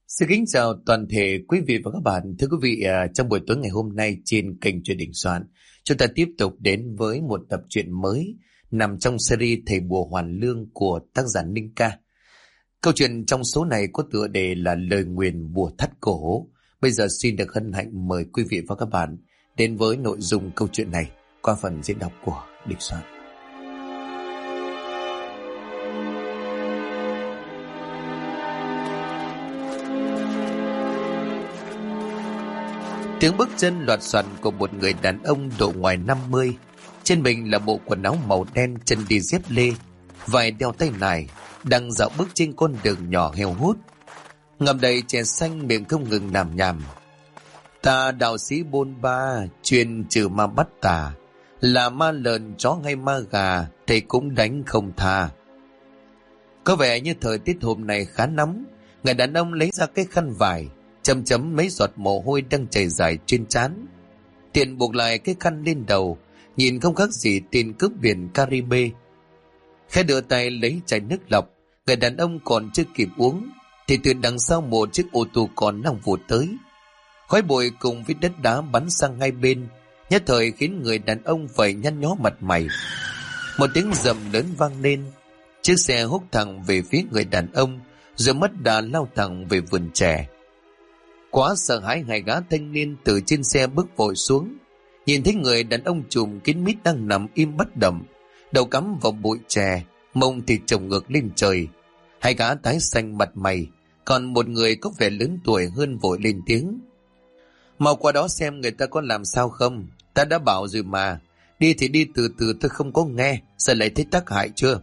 Xin kính chào toàn thể quý vị và các bạn. Thưa quý vị, trong buổi tối ngày hôm nay trên kênh Chuyện Đình Soạn, chúng ta tiếp tục đến với một tập truyện mới nằm trong series Thầy Bùa Hoàn Lương của tác giả Ninh Ca. Câu chuyện trong số này có tựa đề là Lời Nguyền Bùa Thắt Cổ. Bây giờ xin được hân hạnh mời quý vị và các bạn đến với nội dung câu chuyện này qua phần diễn đọc của Đình Soạn. Tiếng bước chân loạt soạt của một người đàn ông độ ngoài 50. Trên mình là bộ quần áo màu đen, chân đi dép lê, vài đeo tay nải, đang dạo bước trên con đường nhỏ heo hút. Ngậm đầy chè xanh, miệng không ngừng làm nhảm. Ta đạo sĩ bôn ba, chuyên trừ ma bắt tà, là ma lợn chó hay ma gà, thầy cũng đánh không tha. Có vẻ như thời tiết hôm nay khá nóng. Người đàn ông lấy ra cái khăn vải, chấm chấm mấy giọt mồ hôi đang chảy dài trên trán, tiện buộc lại cái khăn lên đầu, nhìn không khác gì tên cướp biển Caribe. Khẽ đưa tay lấy chai nước lọc. Người đàn ông còn chưa kịp uống thì từ đằng sau một chiếc ô tô con đang vụt tới. Khói bụi cùng với đất đá bắn sang hai bên, nhất thời khiến người đàn ông phải nhăn nhó mặt mày. Một tiếng rầm lớn vang lên, chiếc xe húc thẳng về phía người đàn ông, rồi mất đà lao thẳng về vườn chè. Quá sợ hãi, hai gã thanh niên từ trên xe bước vội xuống, nhìn thấy người đàn ông trùm kín mít đang nằm im bất động, đầu cắm vào bụi chè, mông thì trồng ngược lên trời. Hai gã tái xanh mặt mày, còn một người có vẻ lớn tuổi hơn vội lên tiếng: "Mau qua đó xem người ta có làm sao không, ta đã bảo rồi mà, đi thì đi từ từ, tôi không có nghe, giờ lại thấy tác hại chưa?"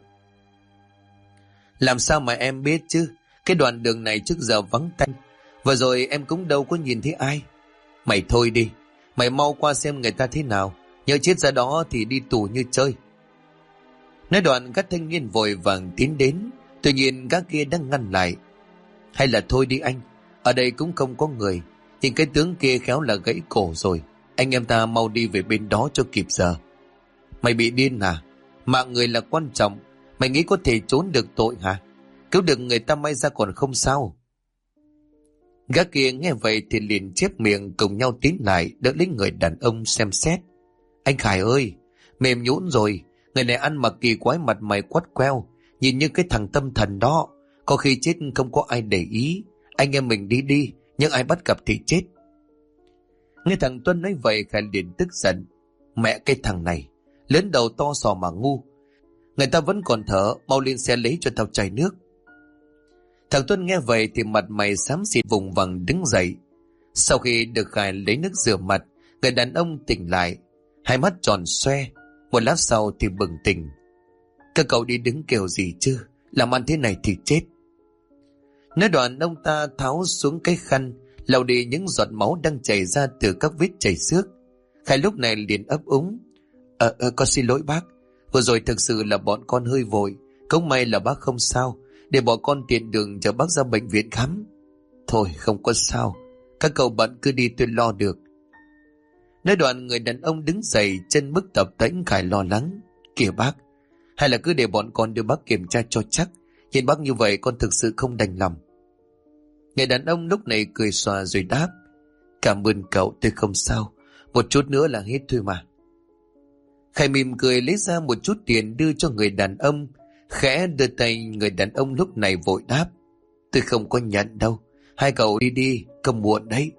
"Làm sao mà em biết chứ, cái đoạn đường này trước giờ vắng tanh, vừa rồi em cũng đâu có nhìn thấy ai." "Mày thôi đi, mày mau qua xem người ta thế nào, nhớ chết ra đó thì đi tù như chơi." Nói đoạn các thanh niên vội vàng tiến đến, tuy nhiên các kia đang ngăn lại. "Hay là thôi đi anh, ở đây cũng không có người, nhìn cái tướng kia khéo là gãy cổ rồi, anh em ta mau đi về bên đó cho kịp giờ." "Mày bị điên hả? Mạng người là quan trọng, mày nghĩ có thể trốn được tội hả? Cứu được người ta may ra còn không sao." Gác kia nghe vậy thì liền chép miệng cùng nhau tiến lại đỡ lấy người đàn ông xem xét. "Anh Khải ơi, mềm nhũn rồi, người này ăn mặc kỳ quái, mặt mày quắt queo, nhìn như cái thằng tâm thần đó, có khi chết không có ai để ý, anh em mình đi đi, nhưng ai bắt gặp thì chết." Nghe thằng Tuân nói vậy, Khải liền tức giận: "Mẹ cái thằng này, lớn đầu to sò mà ngu, người ta vẫn còn thở, mau lên xe lấy cho tao chai nước." Thằng Tuân nghe vậy thì mặt mày xám xịt, vùng vằng đứng dậy. Sau khi được Khải lấy nước rửa mặt, người đàn ông tỉnh lại, hai mắt tròn xoe, một lát sau thì bừng tỉnh. "Các cậu đi đứng kiểu gì chứ, làm ăn thế này thì chết." Nói đoạn ông ta tháo xuống cái khăn, lau đi những giọt máu đang chảy ra từ các vết chảy xước. Khải lúc này liền ấp úng: Con xin lỗi bác, vừa rồi thực sự là bọn con hơi vội, cũng may là bác không sao, để bọn con tiện đường chở bác ra bệnh viện khám." "Thôi không có sao, các cậu bận cứ đi, tôi lo được." Nói đoạn người đàn ông đứng dậy, chân bước tập tễnh. Khải lo lắng: "Kìa bác, hay là cứ để bọn con đưa bác kiểm tra cho chắc, nhìn bác như vậy con thực sự không đành lòng." Người đàn ông lúc này cười xòa rồi đáp: "Cảm ơn cậu, tôi không sao, một chút nữa là hết thôi mà." Khải mỉm cười lấy ra một chút tiền đưa cho người đàn ông, khẽ đưa tay. Người đàn ông lúc này vội đáp: "Tôi không có nhận đâu, hai cậu đi đi, không muộn đấy."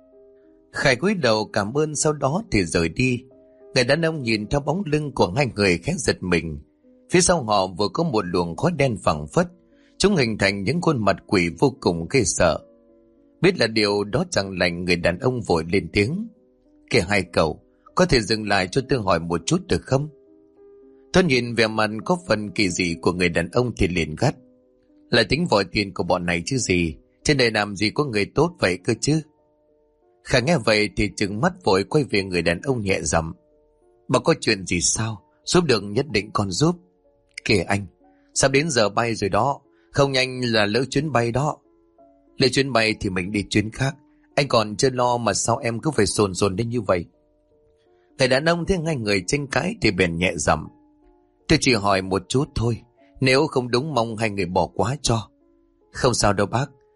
Khải cúi đầu cảm ơn, sau đó thì rời đi. Người đàn ông nhìn theo bóng lưng của hai người khẽ giật mình. Phía sau họ vừa có một luồng khói đen phảng phất, chúng hình thành những khuôn mặt quỷ vô cùng ghê sợ. Biết là điều đó chẳng lành, người đàn ông vội lên tiếng: "Kìa hai cậu, có thể dừng lại cho tôi hỏi một chút được không?" Tôi nhìn vẻ mặt có phần kỳ dị của người đàn ông thì liền gắt: "Là tính vòi tiền của bọn này chứ gì, trên đời làm gì có người tốt vậy cơ chứ?" Khải nghe vậy thì trừng mắt vội quay về người đàn ông nhẹ giọng: "Bà có chuyện gì sao? Giúp được nhất định con giúp." "Kìa anh, sắp đến giờ bay rồi đó, không nhanh là lỡ chuyến bay đó." "Lỡ chuyến bay thì mình đi chuyến khác, anh còn chưa lo mà sao em cứ phải sồn sồn lên như vậy?" Người đàn ông thấy hai người tranh cãi thì bèn nhẹ giọng: "Tôi chỉ hỏi một chút thôi, nếu không đúng mong hai người bỏ qua cho." "Không sao đâu bác,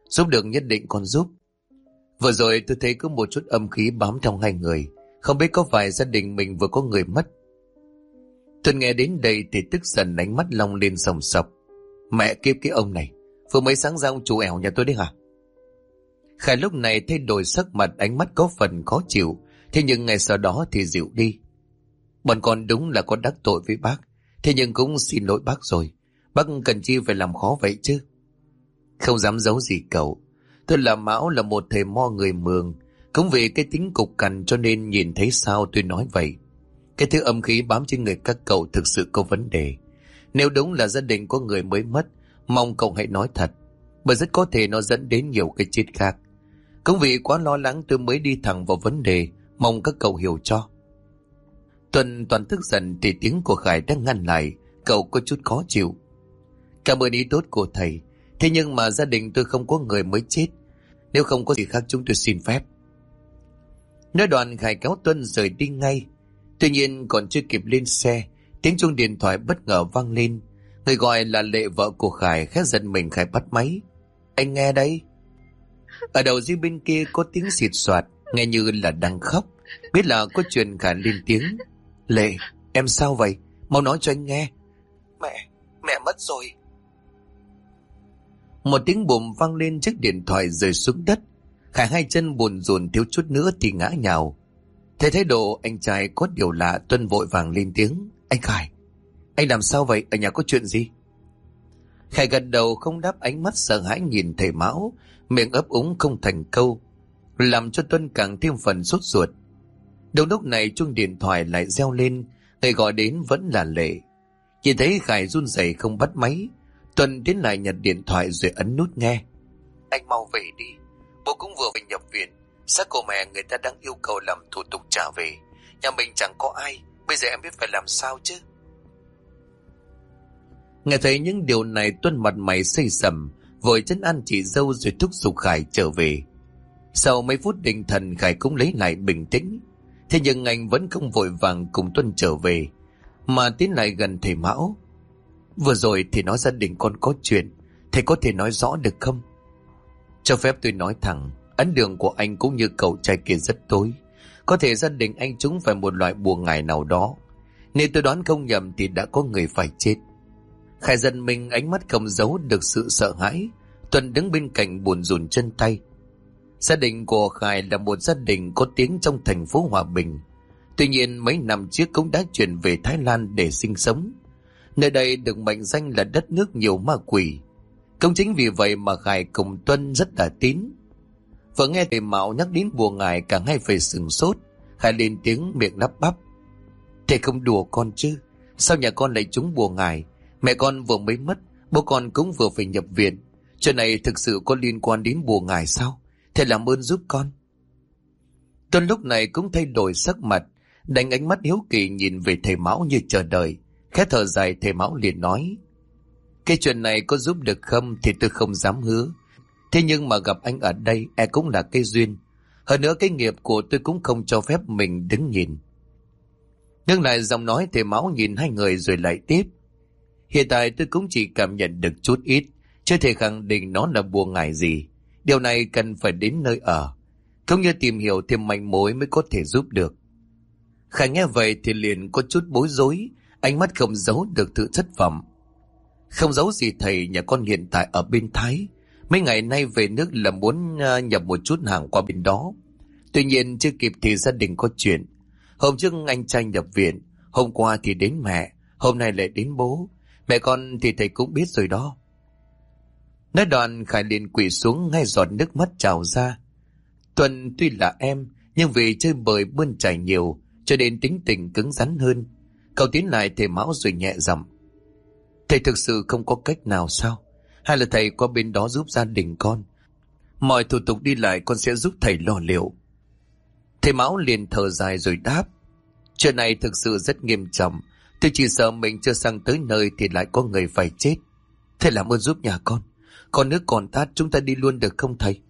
Giúp được nhất định con giúp. Vừa rồi tôi thấy có một chút âm khí bám trong hai người, không biết có phải gia đình mình vừa có người mất. Tuân nghe đến đây thì tức giận, ánh mắt long lên sòng sọc. Mẹ kiếp cái ông này, vừa mới sáng ra ông chủ ẻo nhà tôi đấy hả? Khải lúc này thay đổi sắc mặt, ánh mắt có phần khó chịu, thế nhưng ngày sau đó thì dịu đi. Bọn con đúng là có đắc tội với bác, thế nhưng cũng xin lỗi bác rồi. Bác cần chi phải làm khó vậy chứ? Không dám giấu gì cậu, tôi là Mão, là một thầy mo người Mường. Cũng vì cái tính cục cằn cho nên nhìn thấy sao tôi nói vậy. Cái thứ âm khí bám trên người các cậu thực sự có vấn đề. Nếu đúng là gia đình có người mới mất, mong cậu hãy nói thật, bởi rất có thể nó dẫn đến nhiều cái chết khác. Cũng vì quá lo lắng tôi mới đi thẳng vào vấn đề, mong các cậu hiểu cho. Tuân toàn tức giận thì tiếng của Khải đã ngăn lại, cậu có chút khó chịu. Cảm ơn ý tốt của thầy, thế nhưng mà gia đình tôi không có người mới chết. Nếu không có gì khác chúng tôi xin phép. Nói đoạn Khải kéo Tuân rời đi ngay. Tuy nhiên còn chưa kịp lên xe, tiếng chuông điện thoại bất ngờ vang lên. Người gọi là Lệ, vợ của Khải. Khẽ giật mình, Khải bắt máy. Anh nghe đây. Ở đầu dây bên kia có tiếng xịt xoạt, nghe như là đang khóc. Biết là có chuyện, Khải lên tiếng. Lệ, em sao vậy? Mau nói cho anh nghe. Mẹ mất rồi. Một tiếng bùm vang lên, chiếc điện thoại rơi xuống đất. Khải hai chân buồn rùn, thiếu chút nữa thì ngã nhào. Thấy thái độ anh trai có điều lạ, Tuân vội vàng lên tiếng. Anh Khải, anh làm sao vậy? Ở nhà có chuyện gì? Khải gật đầu không đáp, ánh mắt sợ hãi nhìn thầy Mão, miệng ấp úng không thành câu, làm cho Tuân càng thêm phần sốt ruột. Đúng lúc này chuông điện thoại lại reo lên, người gọi đến vẫn là Lệ. Nhìn thấy Khải run rẩy không bắt máy, Tuân tiến lại nhặt điện thoại rồi ấn nút nghe. Anh mau về đi, bố cũng vừa về nhập viện, xác của mẹ người ta đang yêu cầu làm thủ tục trả về. Nhà mình chẳng có ai, bây giờ em biết phải làm sao chứ? Nghe thấy những điều này, Tuân mặt mày xây sầm, vội trấn an chị dâu rồi thúc giục Khải trở về. Sau mấy phút định thần, Khải cũng lấy lại bình tĩnh. Thế nhưng anh vẫn không vội vàng cùng Tuân trở về, mà tiến lại gần thầy Mão. Vừa rồi thì nói gia đình con có chuyện, thầy có thể nói rõ được không? Cho phép tôi nói thẳng, ấn đường của anh cũng như cậu trai kia rất tối. Có thể gia đình anh trúng phải một loại bùa ngải nào đó. Nếu tôi đoán không nhầm thì đã có người phải chết. Khải giật mình, ánh mắt không giấu được sự sợ hãi. Tuân đứng bên cạnh buồn rùn chân tay. Gia đình của Khải là một gia đình có tiếng trong thành phố Hòa Bình. Tuy nhiên mấy năm trước cũng đã chuyển về Thái Lan để sinh sống. Nơi đây được mệnh danh là đất nước nhiều ma quỷ. Cũng chính vì vậy mà Khải cùng Tuân rất là tín. Vừa nghe thầy Mão nhắc đến bùa ngải, cả hai phải sửng sốt. Khải lên tiếng miệng lắp bắp. Thầy không đùa con chứ? Sao nhà con lại trúng bùa ngải? Mẹ con vừa mới mất, bố con cũng vừa phải nhập viện. Chuyện này thực sự có liên quan đến bùa ngải sao? Thầy làm ơn giúp con. Tuân lúc này cũng thay đổi sắc mặt, đánh ánh mắt hiếu kỳ nhìn về thầy Mão như chờ đợi. Khẽ thở dài, thầy Mão liền nói. Cái chuyện này có giúp được không thì tôi không dám hứa. Thế nhưng mà gặp anh ở đây cũng là cái duyên. Hơn nữa cái nghiệp của tôi cũng không cho phép mình đứng nhìn. Nhưng lại giọng nói thầy Mão nhìn hai người rồi lại tiếp. Hiện tại tôi cũng chỉ cảm nhận được chút ít, chưa thể khẳng định nó là bùa ngải gì. Điều này cần phải đến nơi ở, cũng như tìm hiểu thêm manh mối mới có thể giúp được. Khải nghe vậy thì liền có chút bối rối, ánh mắt không giấu được sự thất vọng. Không giấu gì thầy, nhà con hiện tại ở bên Thái. Mấy ngày nay về nước là muốn nhập một chút hàng qua bên đó. Tuy nhiên chưa kịp thì gia đình có chuyện. Hôm trước anh trai nhập viện, hôm qua thì đến mẹ, hôm nay lại đến bố. Mẹ con thì thầy cũng biết rồi đó. Nói đoạn Khải liền quỳ xuống, ngay giọt nước mắt trào ra. Tuân tuy là em, nhưng vì chơi bời bươn chải nhiều cho nên tính tình cứng rắn hơn. Cậu tiến lại thầy Mão rồi nhẹ giọng. Thầy thực sự không có cách nào sao? Hay là thầy qua bên đó giúp gia đình con? Mọi thủ tục đi lại con sẽ giúp thầy lo liệu. Thầy Mão liền thở dài rồi đáp. Chuyện này thực sự rất nghiêm trọng. Tôi chỉ sợ mình chưa sang tới nơi thì lại có người phải chết. Thầy làm ơn giúp nhà con. Con nước còn tát, chúng ta đi luôn được không thầy?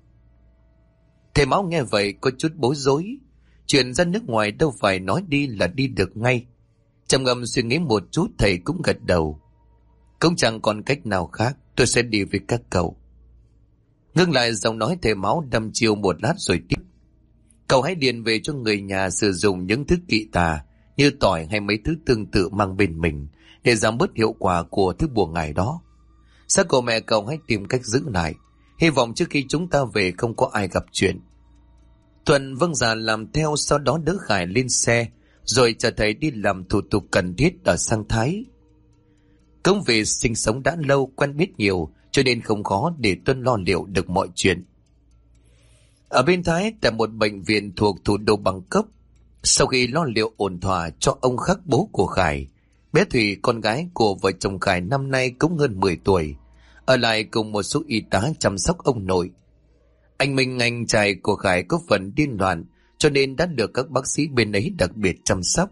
Thầy Mão nghe vậy có chút bối rối. Chuyện ra nước ngoài đâu phải nói đi là đi được ngay. Trầm ngâm suy nghĩ một chút, thầy cũng gật đầu. Cũng chẳng còn cách nào khác, tôi sẽ đi với các cậu. Ngưng lại giọng nói thề máu đăm chiêu một lát rồi tiếp. Cậu hãy điền về cho người nhà sử dụng những thứ kỵ tà như tỏi hay mấy thứ tương tự mang bên mình để giảm bớt hiệu quả của thứ bùa ngải đó. Xác của mẹ cậu hãy tìm cách giữ lại, hy vọng trước khi chúng ta về không có ai gặp chuyện. Thuận vâng dạ làm theo, sau đó đỡ Khải lên xe rồi chờ thầy đi làm thủ tục cần thiết ở Sang Thái. Công vì sinh sống đã lâu, quen biết nhiều cho nên không khó để Tuân lo liệu được mọi chuyện. Ở bên Thái, tại một bệnh viện thuộc thủ đô Bangkok, sau khi lo liệu ổn thỏa cho ông Khắc, bố của Khải, bé Thủy, con gái của vợ chồng Khải năm nay cũng hơn 10 tuổi, ở lại cùng một số y tá chăm sóc ông nội. Anh Minh, anh trai của Khải, có phần điên loạn cho nên đã được các bác sĩ bên ấy đặc biệt chăm sóc.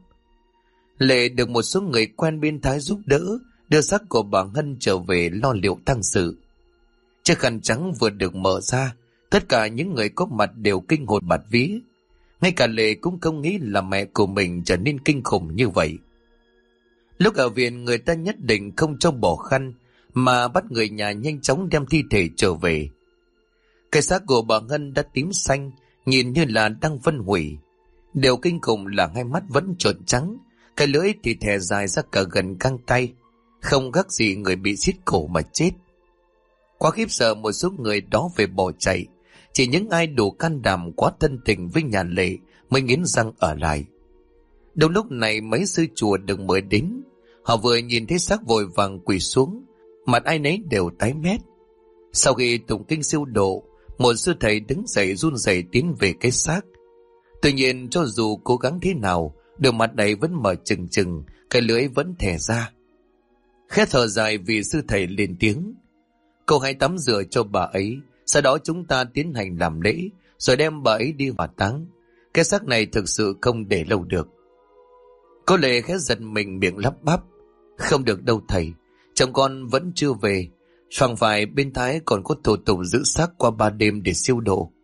Lệ được một số người quen bên Thái giúp đỡ, đưa xác của bà Hân trở về lo liệu tang sự. Chiếc khăn trắng vừa được mở ra, tất cả những người có mặt đều kinh hồn bạt vía. Ngay cả Lệ cũng không nghĩ là mẹ của mình trở nên kinh khủng như vậy. Lúc ở viện, người ta nhất định không cho bỏ khăn mà bắt người nhà nhanh chóng đem thi thể trở về. Cái xác của bà Hân đã tím xanh, nhìn như là đang phân hủy. Điều kinh khủng là hai mắt vẫn trợn trắng, cái lưỡi thì thè dài ra cả gần căng tay, không khác gì người bị xiết cổ mà chết. Quá khiếp sợ, một số người đó về bỏ chạy. Chỉ những ai đủ can đảm, quá thân tình với nhà Lệ mới nghiến răng ở lại. Đúng lúc này mấy sư chùa được mời đến. Họ vừa nhìn thấy xác vội vàng quỳ xuống, mặt ai nấy đều tái mét. Sau khi tụng kinh siêu độ, một sư thầy đứng dậy run rẩy tiến về cái xác. Tuy nhiên cho dù cố gắng thế nào, đôi mặt đấy vẫn mở trừng trừng, cái lưỡi vẫn thè ra. Khẽ thở dài vì sư thầy lên tiếng: "Cậu hãy tắm rửa cho bà ấy, sau đó chúng ta tiến hành làm lễ, rồi đem bà ấy đi hỏa táng. Cái xác này thực sự không để lâu được." Cô Lệ khẽ giật mình, miệng lắp bắp: "Không được đâu thầy, chồng con vẫn chưa về. Chẳng phải bên Thái còn có thủ tục giữ xác qua 3 đêm để siêu độ?"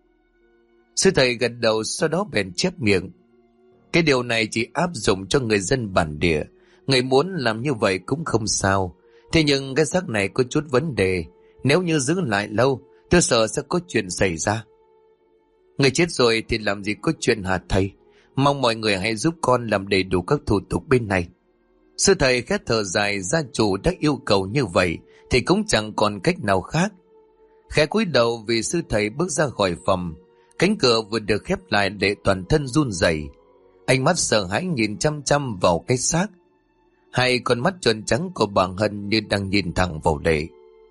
Sư thầy gật đầu, sau đó bèn chép miệng: "Cái điều này chỉ áp dụng cho người dân bản địa. Người muốn làm như vậy cũng không sao. Thế nhưng cái xác này có chút vấn đề. Nếu như giữ lại lâu, tôi sợ sẽ có chuyện xảy ra." "Người chết rồi thì làm gì có chuyện hả thầy? Mong mọi người hãy giúp con làm đầy đủ các thủ tục bên này." Sư thầy khẽ thở dài, gia chủ đã yêu cầu như vậy thì cũng chẳng còn cách nào khác. Khẽ cúi đầu vì sư thầy bước ra khỏi phòng. Cánh cửa vừa được khép lại, Lệ toàn thân run rẩy, ánh mắt sợ hãi nhìn chăm chăm vào cái xác. Hai con mắt tròn trắng của bà Hân như đang nhìn thẳng vào Lệ,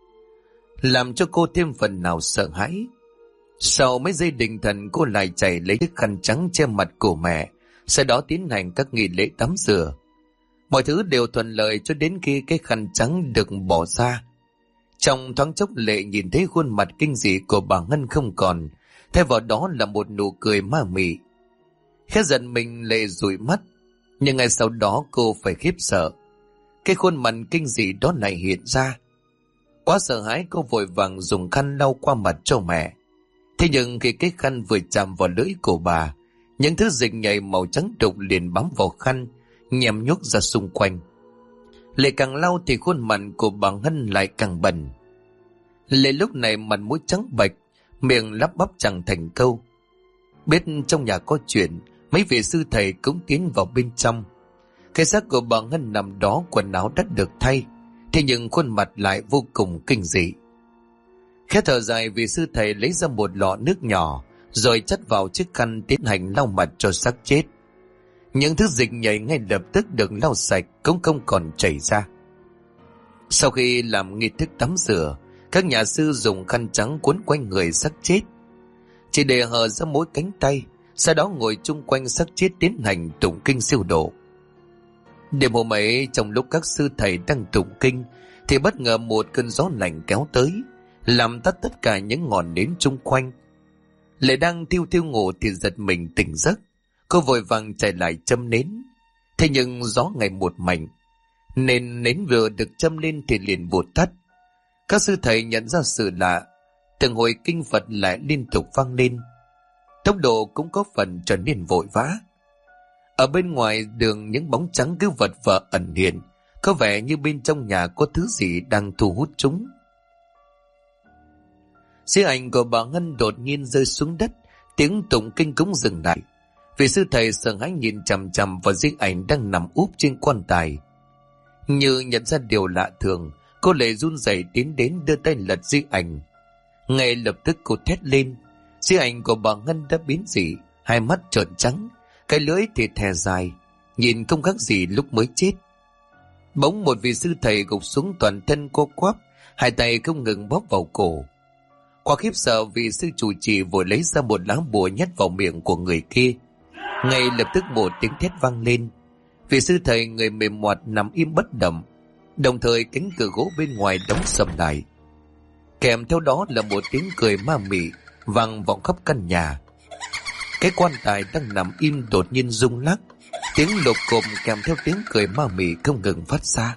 làm cho cô thêm phần nào sợ hãi. Sau mấy giây định thần, cô lại chạy lấy chiếc khăn trắng che mặt của mẹ, sau đó tiến hành các nghi lễ tắm rửa. Mọi thứ đều thuận lợi cho đến khi cái khăn trắng được bỏ ra. Trong thoáng chốc, Lệ nhìn thấy khuôn mặt kinh dị của bà Hân không còn, thay vào đó là một nụ cười ma mị. Khẽ giận mình, Lệ dụi mắt, nhưng ngay sau đó cô phải khiếp sợ. Cái khuôn mặt kinh dị đó lại hiện ra. Quá sợ hãi, cô vội vàng dùng khăn lau qua mặt cho mẹ. Thế nhưng khi cái khăn vừa chạm vào lưỡi của bà, những thứ dịch nhầy màu trắng đục liền bám vào khăn, nhèm nhuốc ra xung quanh. Lệ càng lau thì khuôn mặt của bà Hân lại càng bẩn. Lệ lúc này mặt mũi trắng bệch, miệng lắp bắp chẳng thành câu. Biết trong nhà có chuyện, mấy vị sư thầy cũng tiến vào bên trong. Cái xác của bà Hân nằm đó, quần áo đã được thay, thế nhưng khuôn mặt lại vô cùng kinh dị. Khẽ thở dài vì sư thầy lấy ra một lọ nước nhỏ, rồi chất vào chiếc khăn tiến hành lau mặt cho xác chết. Những thứ dịch nhầy ngay lập tức được lau sạch, cũng không còn chảy ra. Sau khi làm nghi thức tắm rửa, các nhà sư dùng khăn trắng cuốn quanh người xác chết, chỉ để hở ra mỗi cánh tay, sau đó ngồi chung quanh xác chết tiến hành tụng kinh siêu độ. Đêm hôm ấy, trong lúc các sư thầy đang tụng kinh thì bất ngờ một cơn gió lạnh kéo tới, làm tắt tất cả những ngọn nến chung quanh. Lệ đang thiêu thiêu ngủ thì giật mình tỉnh giấc. Cô vội vàng chạy lại châm nến. Thế nhưng gió ngày một mạnh, nên nến vừa được châm lên thì liền vụt tắt. Các sư thầy nhận ra sự lạ, từng hồi kinh Phật lại liên tục vang lên. Tốc độ cũng có phần trở nên vội vã. Ở bên ngoài đường, những bóng trắng cứ vật vờ ẩn hiện, có vẻ như bên trong nhà có thứ gì đang thu hút chúng. Di ảnh của bà Ngân đột nhiên rơi xuống đất, tiếng tụng kinh cũng dừng lại. Vị sư thầy sợ hãi nhìn chằm chằm vào di ảnh đang nằm úp trên quan tài. Như nhận ra điều lạ thường, cô Lệ run rẩy tiến đến đưa tay lật di ảnh. Ngay lập tức cô thét lên. Di ảnh của bà Ngân đã biến dị, hai mắt trợn trắng, cái lưỡi thì thè dài, nhìn không khác gì lúc mới chết. Bỗng một vị sư thầy gục xuống, toàn thân co quắp, hai tay không ngừng bóp vào cổ. Qua khiếp sợ, vị sư chủ trì vội lấy ra một lá bùa nhét vào miệng của người kia. Ngay lập tức một tiếng thét vang lên. Vị sư thầy người mềm moạt nằm im bất động, đồng thời cánh cửa gỗ bên ngoài đóng sầm lại. Kèm theo đó là một tiếng cười ma mị vang vọng khắp căn nhà. Cái quan tài đang nằm im đột nhiên rung lắc, tiếng lộp cộp kèm theo tiếng cười ma mị không ngừng phát ra.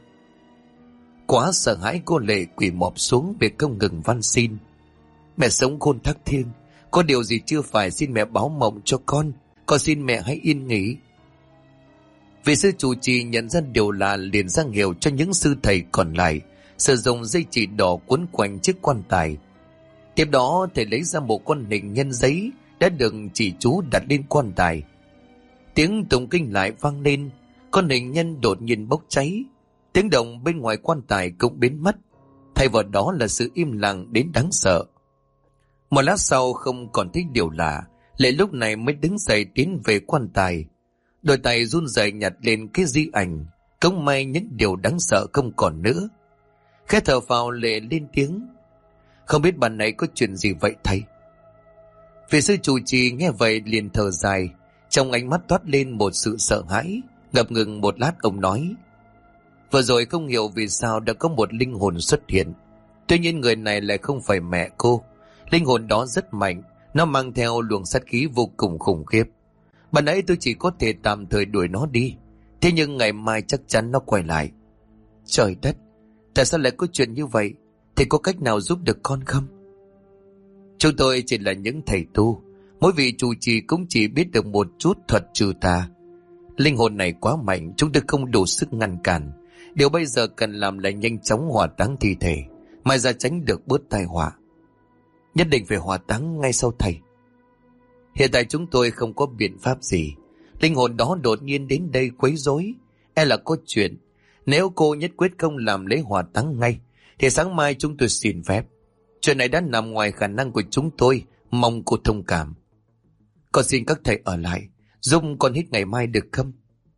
Quá sợ hãi, cô Lệ quỳ mọp xuống để không ngừng van xin: "Mẹ sống khôn thác thiên, có điều gì chưa phải xin mẹ báo mộng cho con xin mẹ hãy yên nghỉ." Vị sư chủ trì nhận ra điều lạ, liền ra hiệu cho những sư thầy còn lại sử dụng dây chỉ đỏ quấn quanh chiếc quan tài. Tiếp đó thầy lấy ra một con hình nhân giấy đã được chỉ chú đặt lên quan tài. Tiếng tụng kinh lại vang lên, con hình nhân đột nhiên bốc cháy, tiếng động bên ngoài quan tài cũng biến mất, thay vào đó là sự im lặng đến đáng sợ. Một lát sau không còn thấy điều lạ, Lệ lúc này mới đứng dậy tiến về quan tài, đôi tay run rẩy nhặt lên cái di ảnh. Cũng may những điều đáng sợ không còn nữa. Khẽ thở phào, Lệ lên tiếng: "Không biết bạn này có chuyện gì vậy thầy?" Vị sư chủ trì nghe vậy liền thở dài, trong ánh mắt toát lên một sự sợ hãi. Ngập ngừng một lát ông nói: "Vừa rồi không hiểu vì sao đã có một linh hồn xuất hiện. Tuy nhiên người này lại không phải mẹ cô. Linh hồn đó rất mạnh, nó mang theo luồng sát khí vô cùng khủng khiếp. Ban nãy tôi chỉ có thể tạm thời đuổi nó đi, thế nhưng ngày mai chắc chắn nó quay lại." "Trời đất, tại sao lại có chuyện như vậy? Thì có cách nào giúp được con không?" "Chúng tôi chỉ là những thầy tu, mỗi vị chủ trì cũng chỉ biết được một chút thuật trừ tà. Linh hồn này quá mạnh, chúng tôi không đủ sức ngăn cản. Điều bây giờ cần làm là nhanh chóng hỏa táng thi thể, mai ra tránh được bớt tai họa." "Nhất định phải hỏa táng ngay sau thầy." "Hiện tại chúng tôi không có biện pháp gì. Linh hồn đó đột nhiên đến đây quấy rối, e là có chuyện. Nếu cô nhất quyết không làm lễ hỏa táng ngay, thì sáng mai chúng tôi xin phép. Chuyện này đã nằm ngoài khả năng của chúng tôi, mong cô thông cảm. Con xin các thầy ở lại, giúp con hít ngày mai được không?"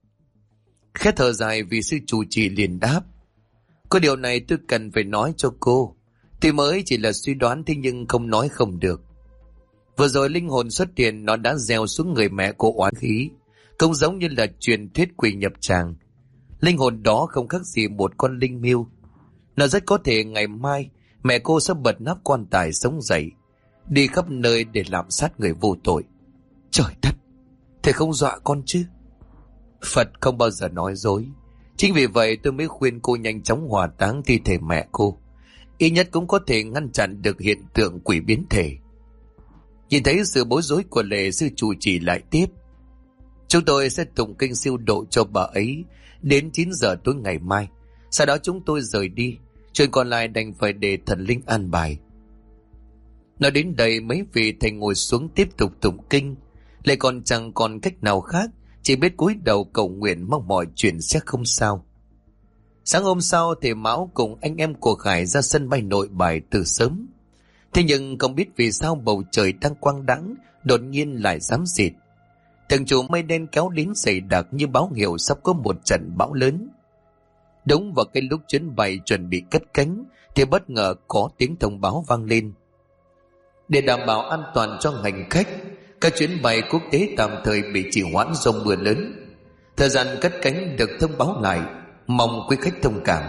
Khẽ thở dài, vị sư chủ trì liền đáp: "Có điều này tôi cần phải nói cho cô. Tuy mới chỉ là suy đoán, thế nhưng không nói không được. Vừa rồi linh hồn xuất hiện, nó đã gieo xuống người mẹ cô oán khí, không giống như là truyền thuyết quỷ nhập tràng. Linh hồn đó không khác gì một con linh miêu. Nó rất có thể ngày mai mẹ cô sẽ bật nắp quan tài sống dậy, đi khắp nơi để lạm sát người vô tội." "Trời đất, thầy không dọa con chứ?" "Phật không bao giờ nói dối. Chính vì vậy tôi mới khuyên cô nhanh chóng hỏa táng thi thể mẹ cô. Ít nhất cũng có thể ngăn chặn được hiện tượng quỷ biến thể." Nhìn thấy sự bối rối của Lệ, sư chủ trì lại tiếp: "Chúng tôi sẽ tụng kinh siêu độ cho bà ấy đến 9 giờ tối ngày mai. Sau đó chúng tôi rời đi, chuyện còn lại đành phải để thần linh an bài." Nói đến đây, mấy vị thầy ngồi xuống tiếp tục tụng kinh. Lệ còn chẳng còn cách nào khác, chỉ biết cúi đầu cầu nguyện mong mọi chuyện sẽ không sao. Sáng hôm sau thì Mão cùng anh em của Khải ra sân bay Nội Bài từ sớm. Thế nhưng không biết vì sao bầu trời đang quang đãng đột nhiên lại xám xịt. Từng chùm mây đen kéo đến dày đặc như báo hiệu sắp có một trận bão lớn. Đúng vào cái lúc chuyến bay chuẩn bị cất cánh thì bất ngờ có tiếng thông báo vang lên: "Để đảm bảo an toàn cho hành khách, các chuyến bay quốc tế tạm thời bị trì hoãn do mưa lớn. Thời gian cất cánh được thông báo lại, mong quý khách thông cảm."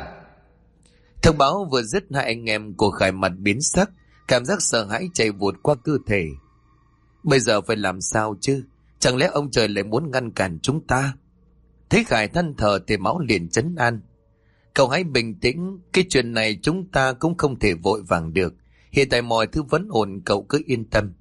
Thông báo vừa dứt, hai anh em của Khải mặt biến sắc, cảm giác sợ hãi chạy vụt qua cơ thể. Bây giờ phải làm sao chứ? Chẳng lẽ ông trời lại muốn ngăn cản chúng ta? Thấy Khải than thở thì Mão liền trấn an: "Cậu hãy bình tĩnh, cái chuyện này chúng ta cũng không thể vội vàng được. Hiện tại mọi thứ vẫn ổn, cậu cứ yên tâm."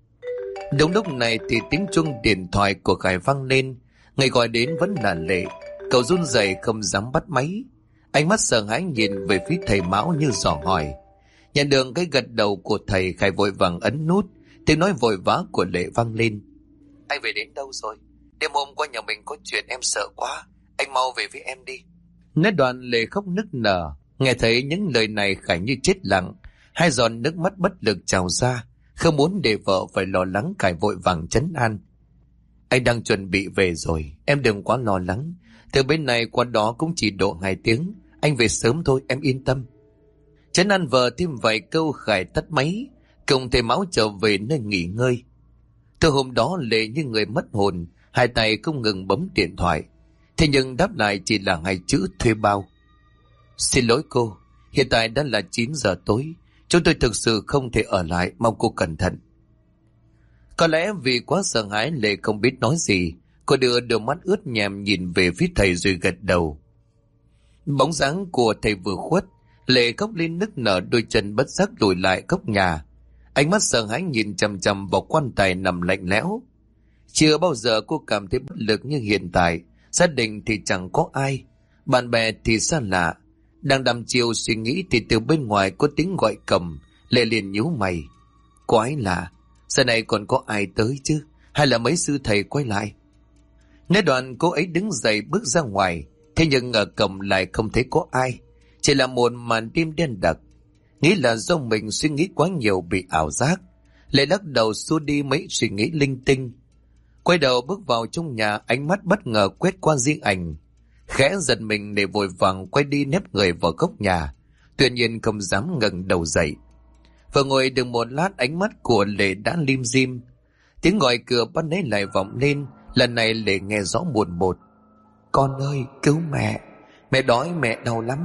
Đúng lúc này thì tiếng chuông điện thoại của Khải vang lên. Người gọi đến vẫn là Lệ. Cậu run rẩy không dám bắt máy, ánh mắt sợ hãi nhìn về phía thầy Mão như dò hỏi. Nhận được cái gật đầu của thầy, Khải vội vàng ấn nút. Tiếng nói vội vã của Lệ vang lên: anh về đến đâu rồi? Đêm hôm qua nhà mình có chuyện em sợ quá, anh mau về với em đi. Nói đoạn Lệ khóc nức nở. Nghe thấy những lời này, Khải như chết lặng, hai giọt nước mắt bất lực trào ra. Không muốn để vợ phải lo lắng, Khải vội vàng trấn an: anh đang chuẩn bị về rồi, em đừng quá lo lắng. Từ bên này qua đó cũng chỉ độ 2 tiếng, anh về sớm thôi, em yên tâm. Trấn an vợ thêm vài câu, Khải tắt máy, cùng thầy Mão trở về nơi nghỉ ngơi. Từ hôm đó Lệ như người mất hồn, hai tay không ngừng bấm điện thoại. Thế nhưng đáp lại chỉ là 2 chữ thuê bao. Xin lỗi cô, hiện tại đã là 9 giờ tối, chúng tôi thực sự không thể ở lại, mong cô cẩn thận. Có lẽ vì quá sợ hãi, Lệ không biết nói gì. Cô đưa đôi mắt ướt nhèm nhìn về phía thầy rồi gật đầu. Bóng dáng của thầy vừa khuất, Lệ khóc lên nức nở, đôi chân bất giác lùi lại góc nhà. Ánh mắt sợ hãi nhìn chằm chằm vào quan tài nằm lạnh lẽo. Chưa bao giờ cô cảm thấy bất lực như hiện tại. Gia đình thì chẳng có ai, bạn bè thì xa lạ. Đang đăm chiêu suy nghĩ thì từ bên ngoài có tiếng gọi cầm. Lệ liền nhíu mày. Quái lạ, giờ này còn có ai tới chứ? Hay là mấy sư thầy quay lại? Nói đoạn cô ấy đứng dậy bước ra ngoài. Thế nhưng ở cổng lại không thấy có ai, chỉ là một màn đêm đen đặc. Nghĩ là do mình suy nghĩ quá nhiều bị ảo giác, Lệ lắc đầu xua đi mấy suy nghĩ linh tinh. Quay đầu bước vào trong nhà, ánh mắt bất ngờ quét qua di ảnh. Khẽ giật mình để vội vàng quay đi nép người vào góc nhà, tuy nhiên không dám ngẩng đầu dậy. Vừa ngồi được một lát, ánh mắt của Lệ đã lim dim. Tiếng gọi cửa ban nãy lại vọng lên, lần này Lệ nghe rõ buồn bột. Con ơi, cứu mẹ, mẹ đói, mẹ đau lắm.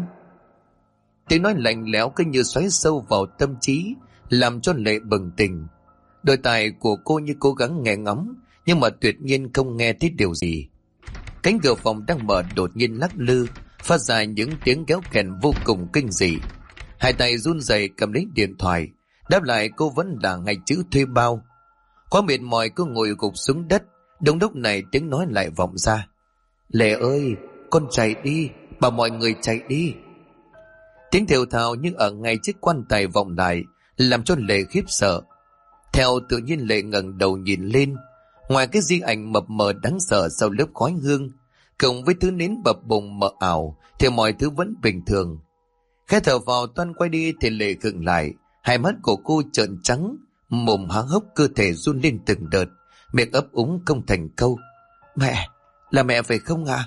Tiếng nói lạnh lẽo cứ như xoáy sâu vào tâm trí, làm cho Lệ bừng tỉnh. Đôi tai của cô như cố gắng nghe ngóng, nhưng mà tuyệt nhiên không nghe thấy điều gì. Cánh cửa phòng đang mở đột nhiên lắc lư, phát ra những tiếng kéo kèn vô cùng kinh dị. Hai tay run rẩy cầm lấy điện thoại, đáp lại cô vẫn là 2 chữ thuê bao. Quá mệt mỏi cô ngồi gục xuống đất. Đúng lúc này tiếng nói lại vọng ra: Lệ ơi, con chạy đi, bảo mọi người chạy đi. Tiếng thều thào nhưng ở ngay trước quan tài vọng lại, làm cho Lệ khiếp sợ. Theo tự nhiên Lệ ngẩng đầu nhìn lên. Ngoài cái di ảnh mập mờ đáng sợ sau lớp khói hương, cùng với thứ nến bập bùng mờ ảo, thì mọi thứ vẫn bình thường. Khẽ thở vào toan quay đi thì Lệ khựng lại. Hai mắt của cô trợn trắng, mồm há hốc, cơ thể run lên từng đợt, miệng ấp úng không thành câu. Mẹ, là mẹ phải không ạ?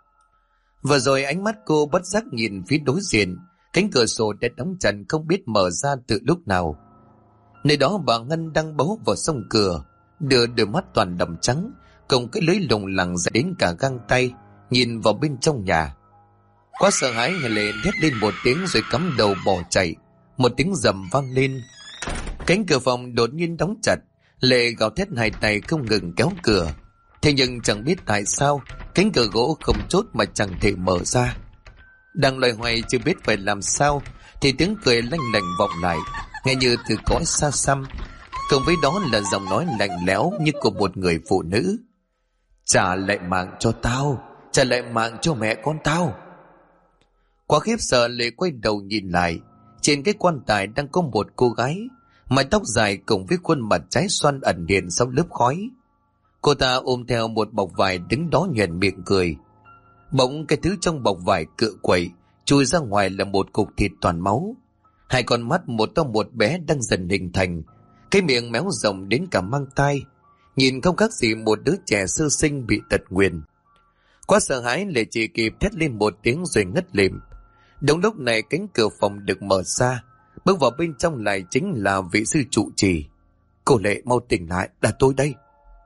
Vừa rồi ánh mắt cô bất giác nhìn phía đối diện. Cánh cửa sổ đã đóng chặt không biết mở ra từ lúc nào. Nơi đó bà Ngân đang bấu vào song cửa, đưa đôi mắt toàn đầm trắng, cùng cái lưới lùng lẳng ra đến cả găng tay, nhìn vào bên trong nhà. Quá sợ hãi, Lệ hét lên một tiếng rồi cắm đầu bỏ chạy. Một tiếng rầm vang lên, cánh cửa phòng đột nhiên đóng chặt. Lệ gào thét, hai tay không ngừng kéo cửa. Thế nhưng chẳng biết tại sao cánh cửa gỗ không chốt mà chẳng thể mở ra. Đang loay hoay chưa biết phải làm sao thì tiếng cười lanh lảnh vọng lại, nghe như từ cõi xa xăm. Cùng với đó là giọng nói lạnh lẽo như của một người phụ nữ: Trả lại mạng cho tao, trả lại mạng cho mẹ con tao. Quá khiếp sợ, Lệ quay đầu nhìn lại. Trên cái quan tài đang có một cô gái, mái tóc dài cùng với khuôn mặt trái xoan ẩn hiện sau lớp khói. Cô ta ôm theo một bọc vải đứng đó nhoẻn miệng cười. Bỗng cái thứ trong bọc vải cựa quậy, chui ra ngoài là một cục thịt toàn máu. 2 con mắt một to một bé đang dần hình thành, cái miệng méo rộng đến cả mang tai, nhìn không khác gì một đứa trẻ sơ sinh bị tật nguyền. Quá sợ hãi, Lệ chỉ kịp thét lên một tiếng rồi ngất lịm. Đúng lúc này cánh cửa phòng được mở ra, bước vào bên trong lại chính là vị sư trụ trì. Cô Lệ mau tỉnh lại, là tôi đây.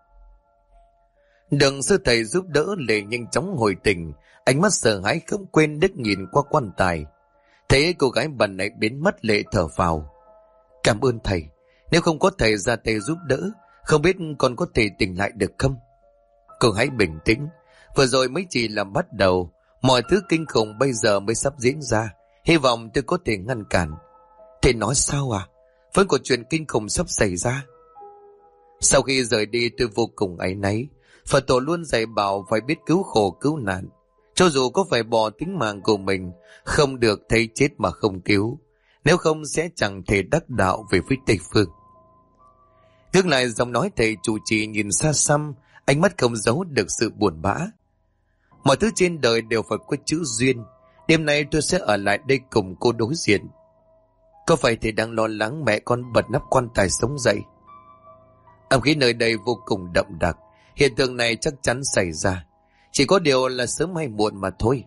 Đừng sư thầy giúp đỡ Lệ nhanh chóng hồi tỉnh, ánh mắt sợ hãi không quên đứt nhìn qua quan tài. Thấy cô gái bần này biến mất, Lệ thở vào. Cảm ơn thầy, nếu không có thầy ra tay giúp đỡ, không biết con có thể tỉnh lại được không? Cô hãy bình tĩnh, vừa rồi mới chỉ là bắt đầu, mọi thứ kinh khủng bây giờ mới sắp diễn ra, hy vọng tôi có thể ngăn cản. Thầy nói sao à? Vẫn có chuyện kinh khủng sắp xảy ra. Sau khi rời đi tôi vô cùng áy náy. Phật tổ luôn dạy bảo phải biết cứu khổ cứu nạn, cho dù có phải bỏ tính mạng của mình, không được thấy chết mà không cứu. nếu không sẽ chẳng thể đắc đạo về phía Tây Phương. Ngược lại giọng nói thầy trụ trì nhìn xa xăm, ánh mắt không giấu được sự buồn bã. Mọi thứ trên đời đều phải có chữ duyên. Đêm nay tôi sẽ ở lại đây cùng cô đối diện. Có phải thầy đang lo lắng mẹ con bật nắp quan tài sống dậy? Âm khí nơi đây vô cùng đậm đặc. Hiện tượng này chắc chắn xảy ra. Chỉ có điều là sớm hay muộn mà thôi.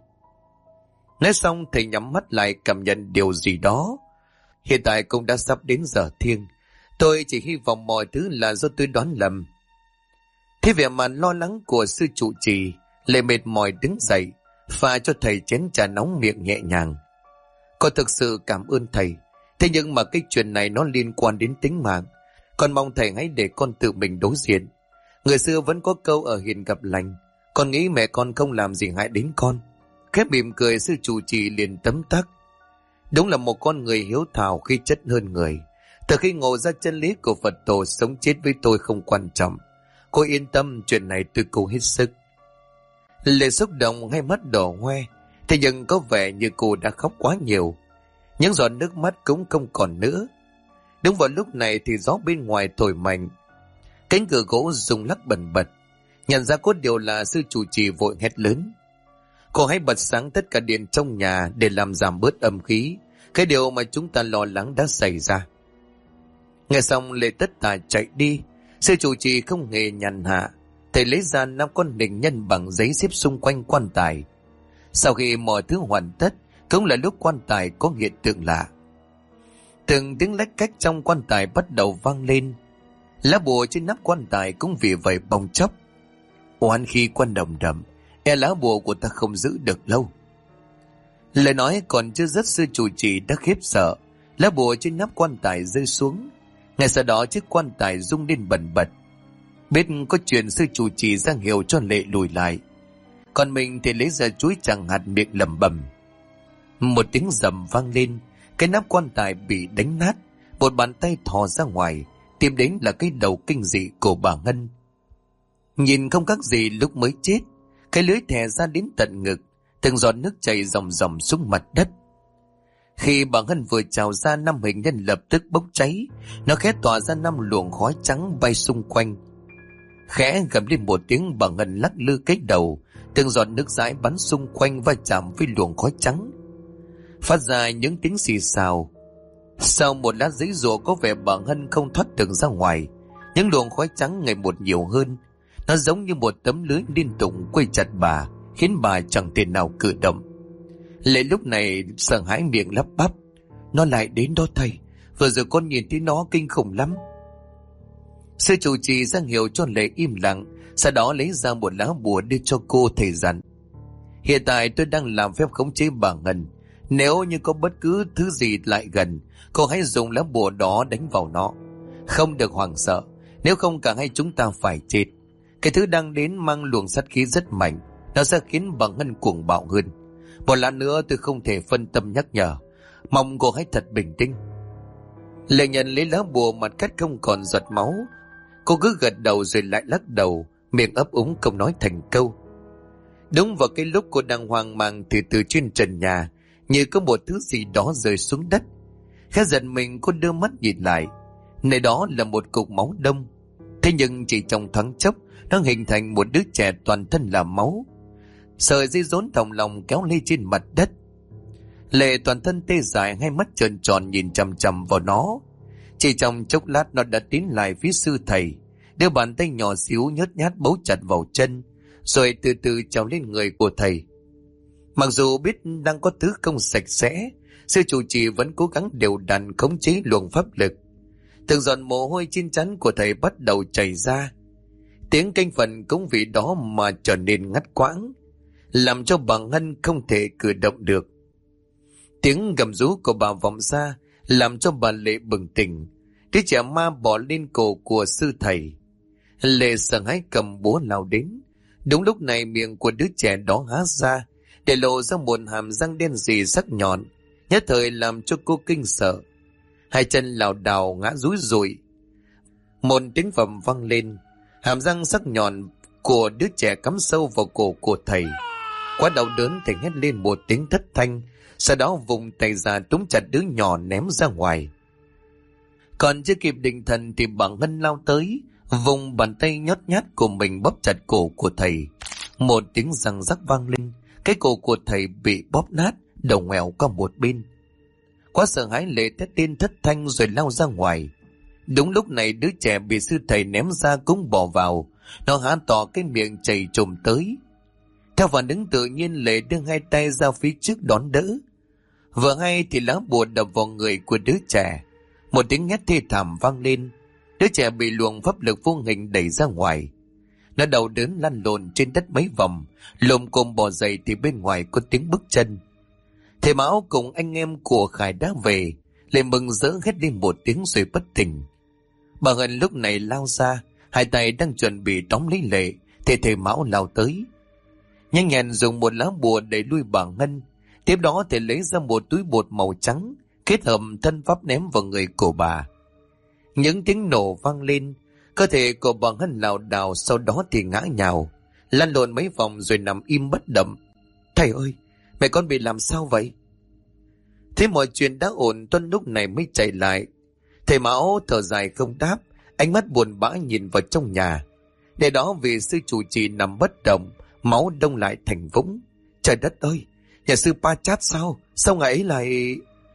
Nói xong thầy nhắm mắt lại cảm nhận điều gì đó. Hiện tại cũng đã sắp đến giờ thiêng. Tôi chỉ hy vọng mọi thứ là do tôi đoán lầm. Thế vẻ mặt lo lắng của sư trụ trì lại mệt mỏi đứng dậy, pha cho thầy chén trà nóng miệng nhẹ nhàng. Con thực sự cảm ơn thầy. Thế nhưng mà cái chuyện này nó liên quan đến tính mạng. Con mong thầy hãy để con tự mình đối diện. Người xưa vẫn có câu ở hiền gặp lành. Con nghĩ mẹ con không làm gì hại đến con. Khép mỉm cười, sư trụ trì liền tấm tắc. Đúng là một con người hiếu thảo khí chất hơn người. Từ khi ngộ ra chân lý của Phật tổ, sống chết với tôi không quan trọng. Cô yên tâm, chuyện này tôi cố hết sức. Lệ xúc động, hai mắt đỏ hoe. Thế nhưng có vẻ như cô đã khóc quá nhiều. Những giọt nước mắt cũng không còn nữa. Đúng vào lúc này thì gió bên ngoài thổi mạnh. Cánh cửa gỗ rung lắc bần bật. Nhận ra có điều là sư trụ trì vội hét lớn. Cô hãy bật sáng tất cả điện trong nhà để làm giảm bớt âm khí. Cái điều mà chúng ta lo lắng đã xảy ra. Nghe xong Lệ tất tả chạy đi. Sư trụ trì không hề nhàn hạ. Thầy lấy ra 5 con hình nhân bằng giấy xếp xung quanh quan tài. Sau khi mọi thứ hoàn tất, cũng là lúc quan tài có hiện tượng lạ. Từng tiếng lách cách trong quan tài bắt đầu vang lên. Lá bùa trên nắp quan tài cũng vì vậy bong chóc. Oan khi quan đồng đậm, e lá bùa của ta không giữ được lâu. Lời nói còn chưa dứt, sư trụ trì đã khiếp sợ. Lá bùa trên nắp quan tài rơi xuống. Ngay sau đó chiếc quan tài rung lên bần bật. Biết có chuyện, sư trụ trì ra hiệu cho Lệ lùi lại. Còn mình thì lấy ra chuối chẳng hạt, miệng lẩm bẩm. Một tiếng rầm vang lên. Cái nắp quan tài bị đánh nát. Một bàn tay thò ra ngoài, tiếp đến là cái đầu kinh dị của bà Ngân. Nhìn không khác gì lúc mới chết. Cái lưới thè ra đến tận ngực, từng giọt nước chảy ròng ròng xuống mặt đất. Khi bà Ngân vừa trào ra, 5 hình nhân lập tức bốc cháy. Nó khẽ tỏa ra 5 luồng khói trắng bay xung quanh. Khẽ gầm lên một tiếng, bà Ngân lắc lư cái đầu. Từng giọt nước dãi bắn xung quanh va chạm với luồng khói trắng, phát ra những tiếng xì xào. Sau một lát giãy giụa, có vẻ bà Ngân không thoát được ra ngoài. Những luồng khói trắng ngày một nhiều hơn. Nó giống như một tấm lưới liên tục quay chặt bà, khiến bà chẳng thể nào cử động. Lệ lúc này sợ hãi miệng lắp bắp. Nó lại đến đó thầy. Vừa rồi con nhìn thấy nó kinh khủng lắm. Sư trụ trì ra hiệu cho Lệ im lặng. Sau đó lấy ra một lá bùa đưa cho cô, thầy dặn. Hiện tại tôi đang làm phép khống chế bà Ngân. Nếu như có bất cứ thứ gì lại gần, cô hãy dùng lá bùa đó đánh vào nó. Không được hoảng sợ, nếu không cả hai chúng ta phải chết. Cái thứ đang đến mang luồng sát khí rất mạnh. Nó sẽ khiến bà Ngân cuồng bạo hơn. Một lát nữa tôi không thể phân tâm nhắc nhở. Mong cô hãy thật bình tĩnh. Lệ nhận lấy lá bùa, mặt cắt không còn giọt máu. Cô cứ gật đầu rồi lại lắc đầu, miệng ấp úng không nói thành câu. Đúng vào cái lúc cô đang hoang mang thì từ trên trần nhà như có một thứ gì đó rơi xuống đất. Khẽ giật mình, cô đưa mắt nhìn lại. Nơi đó là một cục máu đông. Thế nhưng chỉ trong thoáng chốc, nó hình thành một đứa trẻ toàn thân là máu. Sợi dây rốn thòng lòng kéo lê trên mặt đất. Lệ toàn thân tê dại, hai mắt tròn tròn nhìn chằm chằm vào nó. Chỉ trong chốc lát nó đã tiến lại phía sư thầy, đưa bàn tay nhỏ xíu nhớt nhát bấu chặt vào chân, rồi từ từ trèo lên người của thầy. Mặc dù biết đang có thứ không sạch sẽ, sư trụ trì vẫn cố gắng đều đặn khống chế luồng pháp lực. Từng giọt mồ hôi trên trán của thầy bắt đầu chảy ra. Tiếng canh phần cũng vì đó mà trở nên ngắt quãng, làm cho bà Ngân không thể cử động được. Tiếng gầm rú của bà vọng ra, làm cho bà Lệ bừng tỉnh. Đứa trẻ ma bỏ lên cổ của sư thầy. Lệ sợ hãi cầm búa lao đến. Đúng lúc này miệng của đứa trẻ đó há ra, để lộ ra một hàm răng đen sì sắc nhọn, nhất thời làm cho cô kinh sợ. Hai chân lảo đảo ngã rúi rụi. Một tiếng phẩm vang lên, hàm răng sắc nhọn của đứa trẻ cắm sâu vào cổ của thầy. Quá đau đớn, thầy hét lên một tiếng thất thanh, sau đó vùng tay ra túm chặt đứa nhỏ ném ra ngoài. Còn chưa kịp định thần thì bà Ngân lao tới, vùng bàn tay nhót nhát của mình bóp chặt cổ của thầy. Một tiếng răng rắc vang lên, cái cổ của thầy bị bóp nát, đầu ngoẹo qua một bên. Quá sợ hãi, Lệ thét lên thất thanh rồi lao ra ngoài. Đúng lúc này đứa trẻ bị sư thầy ném ra cũng bò vào, nó há to cái miệng chảy trồm tới. Theo phản ứng tự nhiên, Lệ đưa hai tay ra phía trước đón đỡ. Vừa hay thì lá bùa đập vào người của đứa trẻ, một tiếng hét thê thảm vang lên. Đứa trẻ bị luồng pháp lực vô hình đẩy ra ngoài. Nó đau đớn lăn lộn trên đất mấy vòng, lồm cồm bò dậy thì bên ngoài có tiếng bước chân. Thầy Mão cùng anh em của Khải đã về, Lệ mừng rỡ hét lên một tiếng rồi bất tỉnh. Bà Hân lúc này lao ra, hai tay đang chuẩn bị tóm lấy Lệ thì thầy Mão lao tới, nhanh nhẹn dùng một lá bùa đẩy lui bà Ngân. Tiếp đó thầy lấy ra một túi bột màu trắng, kết hợp thân pháp ném vào người của bà. Những tiếng nổ vang lên, cơ thể của bà Ngân lảo đảo, sau đó thì ngã nhào, lăn lộn mấy vòng rồi nằm im bất động. Thầy ơi, mẹ con bị làm sao vậy? Thế mọi chuyện đã ổn, Tuân lúc này mới chạy lại. Thầy Mão thở dài không đáp, ánh mắt buồn bã nhìn vào trong nhà. Để đó vị sư chủ trì nằm bất động, máu đông lại thành vũng. Trời đất ơi, nhà sư Pa Chát sao? Sao ngài ấy lại...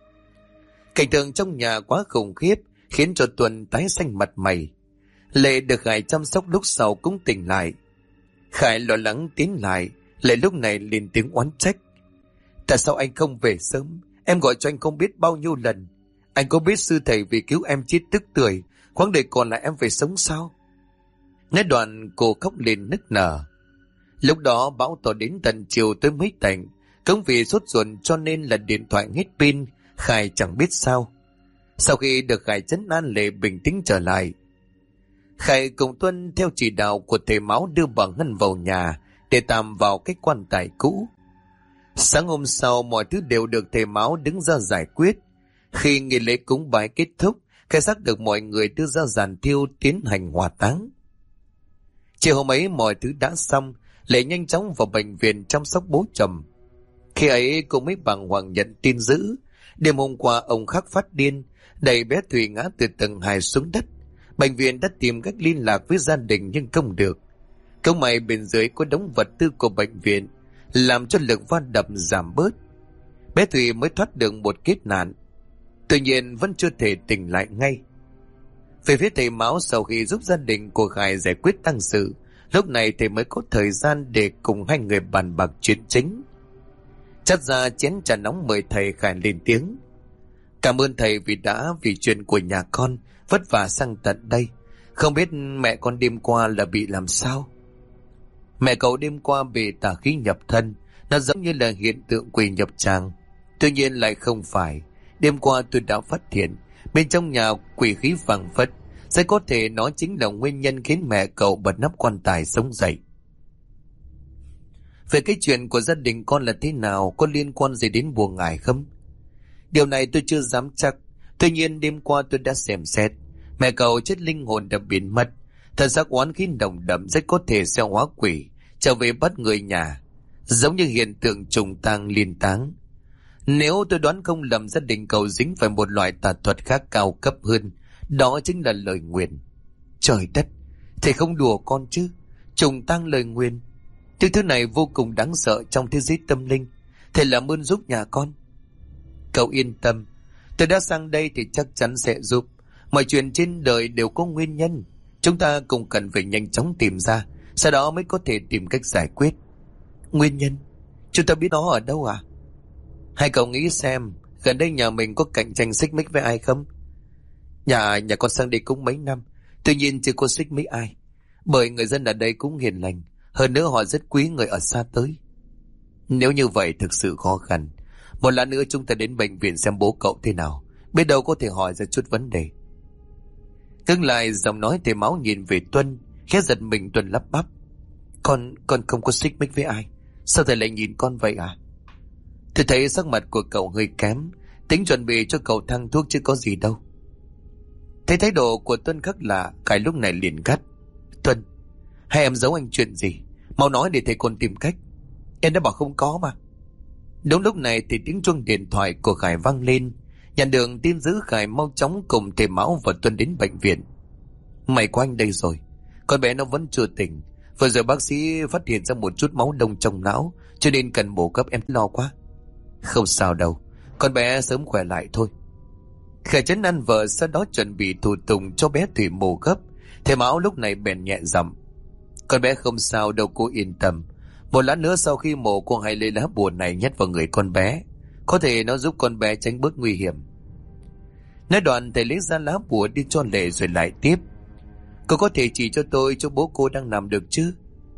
Cảnh tượng trong nhà quá khủng khiếp, khiến cho Tuân tái xanh mặt mày. Lệ được Khải chăm sóc lúc sau cũng tỉnh lại. Khải lo lắng tiến lại, Lệ lúc này lên tiếng oán trách. Tại sao anh không về sớm? Em gọi cho anh không biết bao nhiêu lần. Anh có biết sư thầy vì cứu em chết tức tưởi, quãng đời còn lại em phải sống sao? Nói đoạn cô khóc lên nức nở. Lúc đó bão tố đến tận chiều tới mới tạnh, cũng vì sốt ruột cho nên là điện thoại hết pin. Khải chẳng biết sao. Sau khi được Khải trấn an, Lệ bình tĩnh trở lại. Khải cùng Tuân theo chỉ đạo của thầy Mão đưa bà Ngân vào nhà để tạm vào cái quan tài cũ. Sáng hôm sau mọi thứ đều được thầy Mão đứng ra giải quyết. Khi nghi lễ cúng bái kết thúc, cái xác được mọi người đưa ra giàn thiêu tiến hành hỏa táng. Chiều hôm ấy mọi thứ đã xong, Lệ nhanh chóng vào bệnh viện chăm sóc bố chồng. Khi ấy cô mới bàng hoàng nhận tin dữ. Đêm hôm qua ông Khắc phát điên, đẩy bé Thùy ngã từ tầng 2 xuống đất. Bệnh viện đã tìm cách liên lạc với gia đình nhưng không được. Không may bên dưới có đống vật tư của bệnh viện, làm cho lực va đập giảm bớt. Bé Thùy mới thoát được một kiếp nạn. Tuy nhiên vẫn chưa thể tỉnh lại ngay. Về phía thầy Mão, sau khi giúp gia đình của Khải giải quyết tang sự, lúc này thầy mới có thời gian để cùng hai người bàn bạc chuyện chính. Chắt ra chén trà nóng mời thầy, Khải lên tiếng. Cảm ơn thầy vì chuyện của nhà con vất vả sang tận đây. Không biết mẹ con đêm qua là bị làm sao? Mẹ cậu đêm qua bị tà khí nhập thân, nó giống như là hiện tượng quỷ nhập tràng. Tuy nhiên lại không phải. Đêm qua tôi đã phát hiện bên trong nhà quỷ khí phảng phất, sẽ có thể nó chính là nguyên nhân khiến mẹ cậu bật nắp quan tài sống dậy. Về cái chuyện của gia đình con là thế nào, có liên quan gì đến bùa ngải không? Điều này tôi chưa dám chắc. Tuy nhiên đêm qua tôi đã xem xét, mẹ cậu chết linh hồn đã biến mất, thần sắc oán khí nồng đậm, rất có thể sẽ hóa quỷ trở về bắt người nhà, giống như hiện tượng trùng tang liên táng. Nếu tôi đoán không lầm, gia đình cậu dính phải một loại tà thuật khác cao cấp hơn, đó chính là lời nguyền. Trời đất, thầy không đùa con chứ? Trùng tang lời nguyền, thứ này vô cùng đáng sợ trong thế giới tâm linh. Thầy làm ơn giúp nhà con. Cậu yên tâm, tôi đã sang đây thì chắc chắn sẽ giúp. Mọi chuyện trên đời đều có nguyên nhân, chúng ta cùng cần phải nhanh chóng tìm ra, sau đó mới có thể tìm cách giải quyết. Nguyên nhân? Chúng ta biết nó ở đâu à? Hai cậu nghĩ xem, gần đây nhà mình có cạnh tranh xích mích với ai không? Nhà con sang đây cũng mấy năm, tuy nhiên chưa có xích mích ai, bởi người dân ở đây cũng hiền lành, hơn nữa họ rất quý người ở xa tới. Nếu như vậy thực sự khó khăn. Một lát nữa chúng ta đến bệnh viện xem bố cậu thế nào, biết đâu có thể hỏi ra chút vấn đề. Ngưng lại giọng nói thầy Mão nhìn về Tuân, khẽ giật mình. Tuân lắp bắp. Con không có xích mích với ai. Sao thầy lại nhìn con vậy à? Tôi thấy sắc mặt của cậu hơi kém, tính chuẩn bị cho cậu thang thuốc chứ có gì đâu. Thấy thái độ của Tuân khác lạ, Khải lúc này liền gắt. Tuân, hai em giấu anh chuyện gì? Mau nói để thầy còn tìm cách. Em đã bảo không có mà. Đúng lúc này thì tiếng chuông điện thoại của Khải vang lên. Nhận được tin dữ, Khải mau chóng cùng thầy Mão và Tuân đến bệnh viện. May quá anh đây rồi. Con bé nó vẫn chưa tỉnh. Vừa rồi bác sĩ phát hiện ra một chút máu đông trong não, cho nên cần mổ gấp, em lo quá. Không sao đâu, con bé sớm khỏe lại thôi. Khải trấn an vợ, sau đó chuẩn bị thủ tục cho bé Thủy mổ gấp. Thầy Mão lúc này bèn nhẹ giọng: con bé không sao đâu, cô yên tâm. Một lát nữa sau khi mổ, cô hãy lấy lá bùa này nhét vào người con bé, có thể nó giúp con bé tránh bớt nguy hiểm. Nói đoạn thầy lấy ra lá bùa đi cho Lệ rồi lại tiếp: cô có thể chỉ cho tôi chỗ bố cô đang nằm được chứ?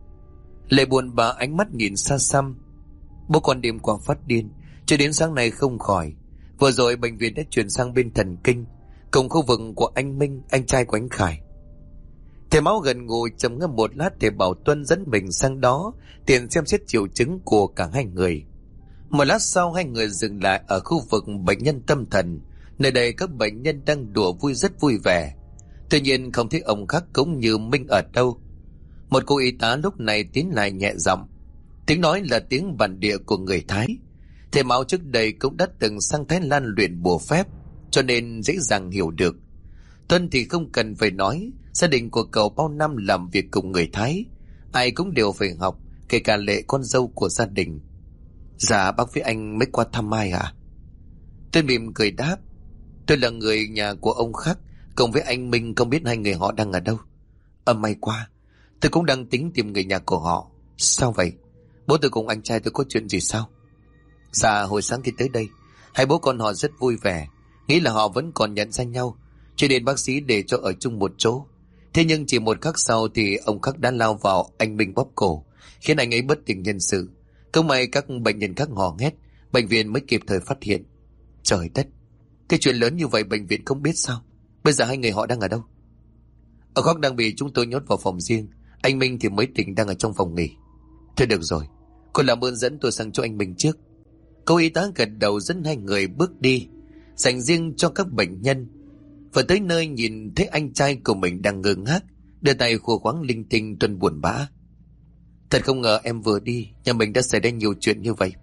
Lệ buồn bã ánh mắt nhìn xa xăm. Bố con đêm qua phát điên, cho đến sáng nay không khỏi. Vừa rồi bệnh viện đã chuyển sang bên thần kinh, cùng khu vực của anh Minh, anh trai của anh Khải. Thầy Mão gần ngồi trầm ngâm một lát, thầy bảo Tuân dẫn mình sang đó tiện xem xét triệu chứng của cả hai người. Một lát sau, hai người dừng lại ở khu vực bệnh nhân tâm thần. Nơi đây các bệnh nhân đang đùa vui rất vui vẻ. Tuy nhiên không thấy ông Khắc cũng như Minh ở đâu. Một cô y tá lúc này tiến lại nhẹ giọng. Tiếng nói là tiếng bản địa của người Thái. Thầy Mão trước đây cũng đã từng sang Thái Lan luyện bùa phép, cho nên dễ dàng hiểu được. Tuân thì không cần phải nói, gia đình của cậu bao năm làm việc cùng người Thái, ai cũng đều phải học, kể cả Lệ, con dâu của gia đình. Dạ bác với anh mới qua thăm ai à? Tuân mỉm cười đáp: tôi là người nhà của ông Khắc, cùng với anh Minh, không biết hai người họ đang ở đâu. May quá, tôi cũng đang tính tìm người nhà của họ. Sao vậy? Bố tôi cùng anh trai tôi có chuyện gì sao? Dạ hồi sáng khi tới đây, hai bố con họ rất vui vẻ, nghĩ là họ vẫn còn nhận ra nhau, cho nên bác sĩ để cho ở chung một chỗ. Thế nhưng chỉ một khắc sau thì ông Khắc đã lao vào anh Minh bóp cổ, khiến anh ấy bất tỉnh nhân sự. Không may các bệnh nhân khác hò hét, bệnh viện mới kịp thời phát hiện. Trời đất, cái chuyện lớn như vậy bệnh viện không biết sao? Bây giờ hai người họ đang ở đâu? Ông Khắc đang bị chúng tôi nhốt vào phòng riêng, anh Minh thì mới tỉnh, đang ở trong phòng nghỉ. Thôi được rồi, cô làm ơn dẫn tôi sang chỗ anh Minh trước. Cô y tá gật đầu dẫn hai người bước đi, dành riêng cho các bệnh nhân. Vừa tới nơi nhìn thấy anh trai của mình đang ngơ ngác, đưa tay khua khoáng linh tinh. Tuân buồn bã: thật không ngờ em vừa đi, nhà mình đã xảy ra nhiều chuyện như vậy.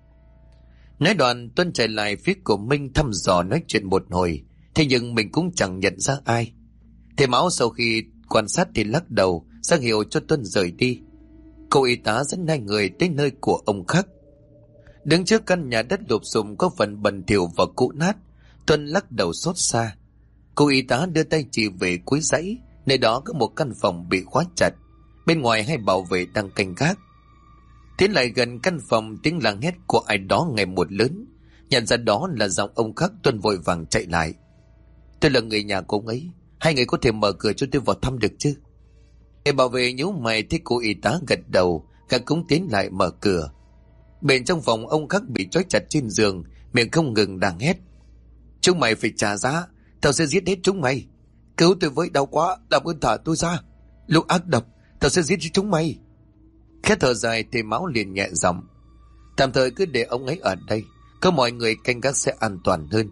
Nói đoạn Tuân chạy lại phía của Minh thăm dò nói chuyện một hồi, thế nhưng mình cũng chẳng nhận ra ai. Thầy Mão sau khi quan sát thì lắc đầu ra hiệu cho Tuân rời đi. Cô y tá dẫn hai người tới nơi của ông Khắc. Đứng trước căn nhà đất lụp xùm có phần bẩn thỉu và cũ nát, Tuân lắc đầu xót xa. Cô y tá đưa tay chỉ về cuối dãy, nơi đó có một căn phòng bị khóa chặt, bên ngoài hai bảo vệ đang canh gác. Tiến lại gần căn phòng, tiếng la hét của ai đó ngày một lớn. Nhận ra đó là giọng ông Khắc, Tuân vội vàng chạy lại: tôi là người nhà của ông ấy, hai người có thể mở cửa cho tôi vào thăm được chứ? Để bảo vệ nhíu mày, thấy cô y tá gật đầu, gã cũng tiến lại mở cửa. Bên trong phòng, ông Khắc bị trói chặt trên giường, miệng không ngừng đang hét: chúng mày phải trả giá, tao sẽ giết hết chúng mày. Cứu tôi với, đau quá, làm ơn thả tôi ra. Lũ ác độc, tao sẽ giết chúng mày. Khẽ thở dài, thầy Mão liền nhẹ giọng: tạm thời cứ để ông ấy ở đây, có mọi người canh gác sẽ an toàn hơn.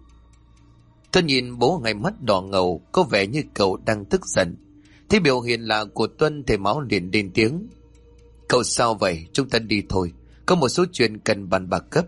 Tôi nhìn bố, ngay mắt đỏ ngầu, có vẻ như cậu đang tức giận. Thấy biểu hiện lạ của Tuân, thầy Mão liền lên tiếng: cậu sao vậy? Chúng ta đi thôi, có một số chuyện cần bàn bạc gấp.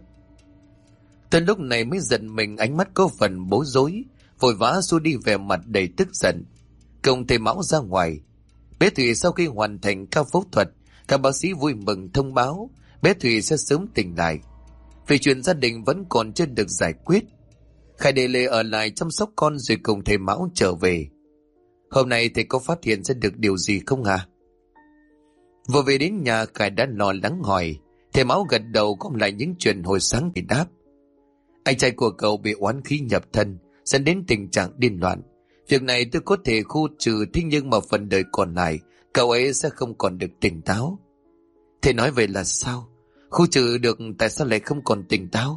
Tuân lúc này mới giận mình, ánh mắt có phần bối rối, vội vã xua đi vẻ mặt đầy tức giận. Cùng thầy Mão ra ngoài. Bé Thủy sau khi hoàn thành ca phẫu thuật, các bác sĩ vui mừng thông báo bé Thủy sẽ sớm tỉnh lại. Vì chuyện gia đình vẫn còn chưa được giải quyết, Khải để Lê ở lại chăm sóc con rồi cùng thầy Mão trở về. Hôm nay thầy có phát hiện ra được điều gì không hả? Vừa về đến nhà, Khải đã lo lắng hỏi. Thầy Mão gật đầu gom lại những chuyện hồi sáng thì đáp: anh trai của cậu bị oán khí nhập thân, dẫn đến tình trạng điên loạn. Việc này tôi có thể khu trừ, thế nhưng mà phần đời còn lại cậu ấy sẽ không còn được tỉnh táo. Thầy nói vậy là sao? Khu trừ được, tại sao lại không còn tỉnh táo?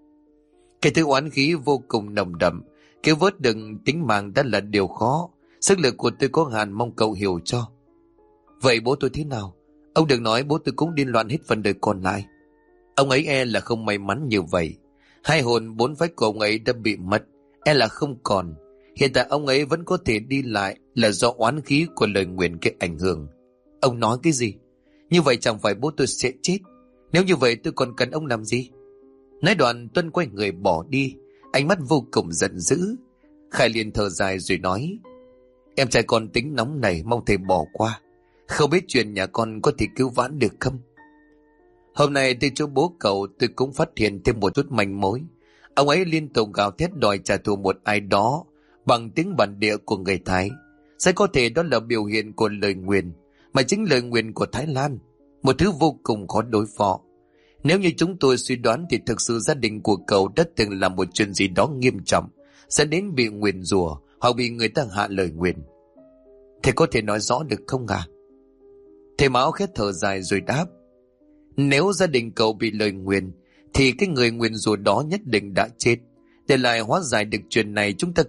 Cái thứ oán khí vô cùng nồng đậm, cứu vớt được tính mạng đã là điều khó. Sức lực của tôi có hạn, mong cậu hiểu cho. Vậy bố tôi thế nào? Ông đừng nói bố tôi cũng điên loạn hết phần đời còn lại. Ông ấy e là không may mắn như vậy. Hai hồn bốn phách của ông ấy đã bị mất, e là không còn. Hiện tại ông ấy vẫn có thể đi lại là do oán khí của lời nguyền gây ảnh hưởng. Ông nói cái gì? Như vậy chẳng phải bố tôi sẽ chết? Nếu như vậy tôi còn cần ông làm gì? Nói đoạn Tuân quay người bỏ đi, ánh mắt vô cùng giận dữ. Khải liền thở dài rồi nói: Em trai con tính nóng này, mong thầy bỏ qua. Không biết chuyện nhà con có thể cứu vãn được không? Hôm nay từ chỗ bố cậu tôi cũng phát hiện thêm một chút manh mối. Ông ấy liên tục gào thét đòi trả thù một ai đó bằng tiếng bản địa của người Thái. Sẽ có thể đó là biểu hiện của lời nguyền, mà chính lời nguyền của Thái Lan, một thứ vô cùng khó đối phó. Nếu như chúng tôi suy đoán thì thực sự gia đình của cậu đã từng làm một chuyện gì đó nghiêm trọng, sẽ đến bị nguyền rủa hoặc bị người ta hạ lời nguyền. Thầy có thể nói rõ được không à? Thầy Mão khẽ thở dài rồi đáp: Nếu gia đình cậu bị lời nguyền thì cái người nguyền rủa đó nhất định đã chết. Để lại hóa giải được chuyện này, chúng ta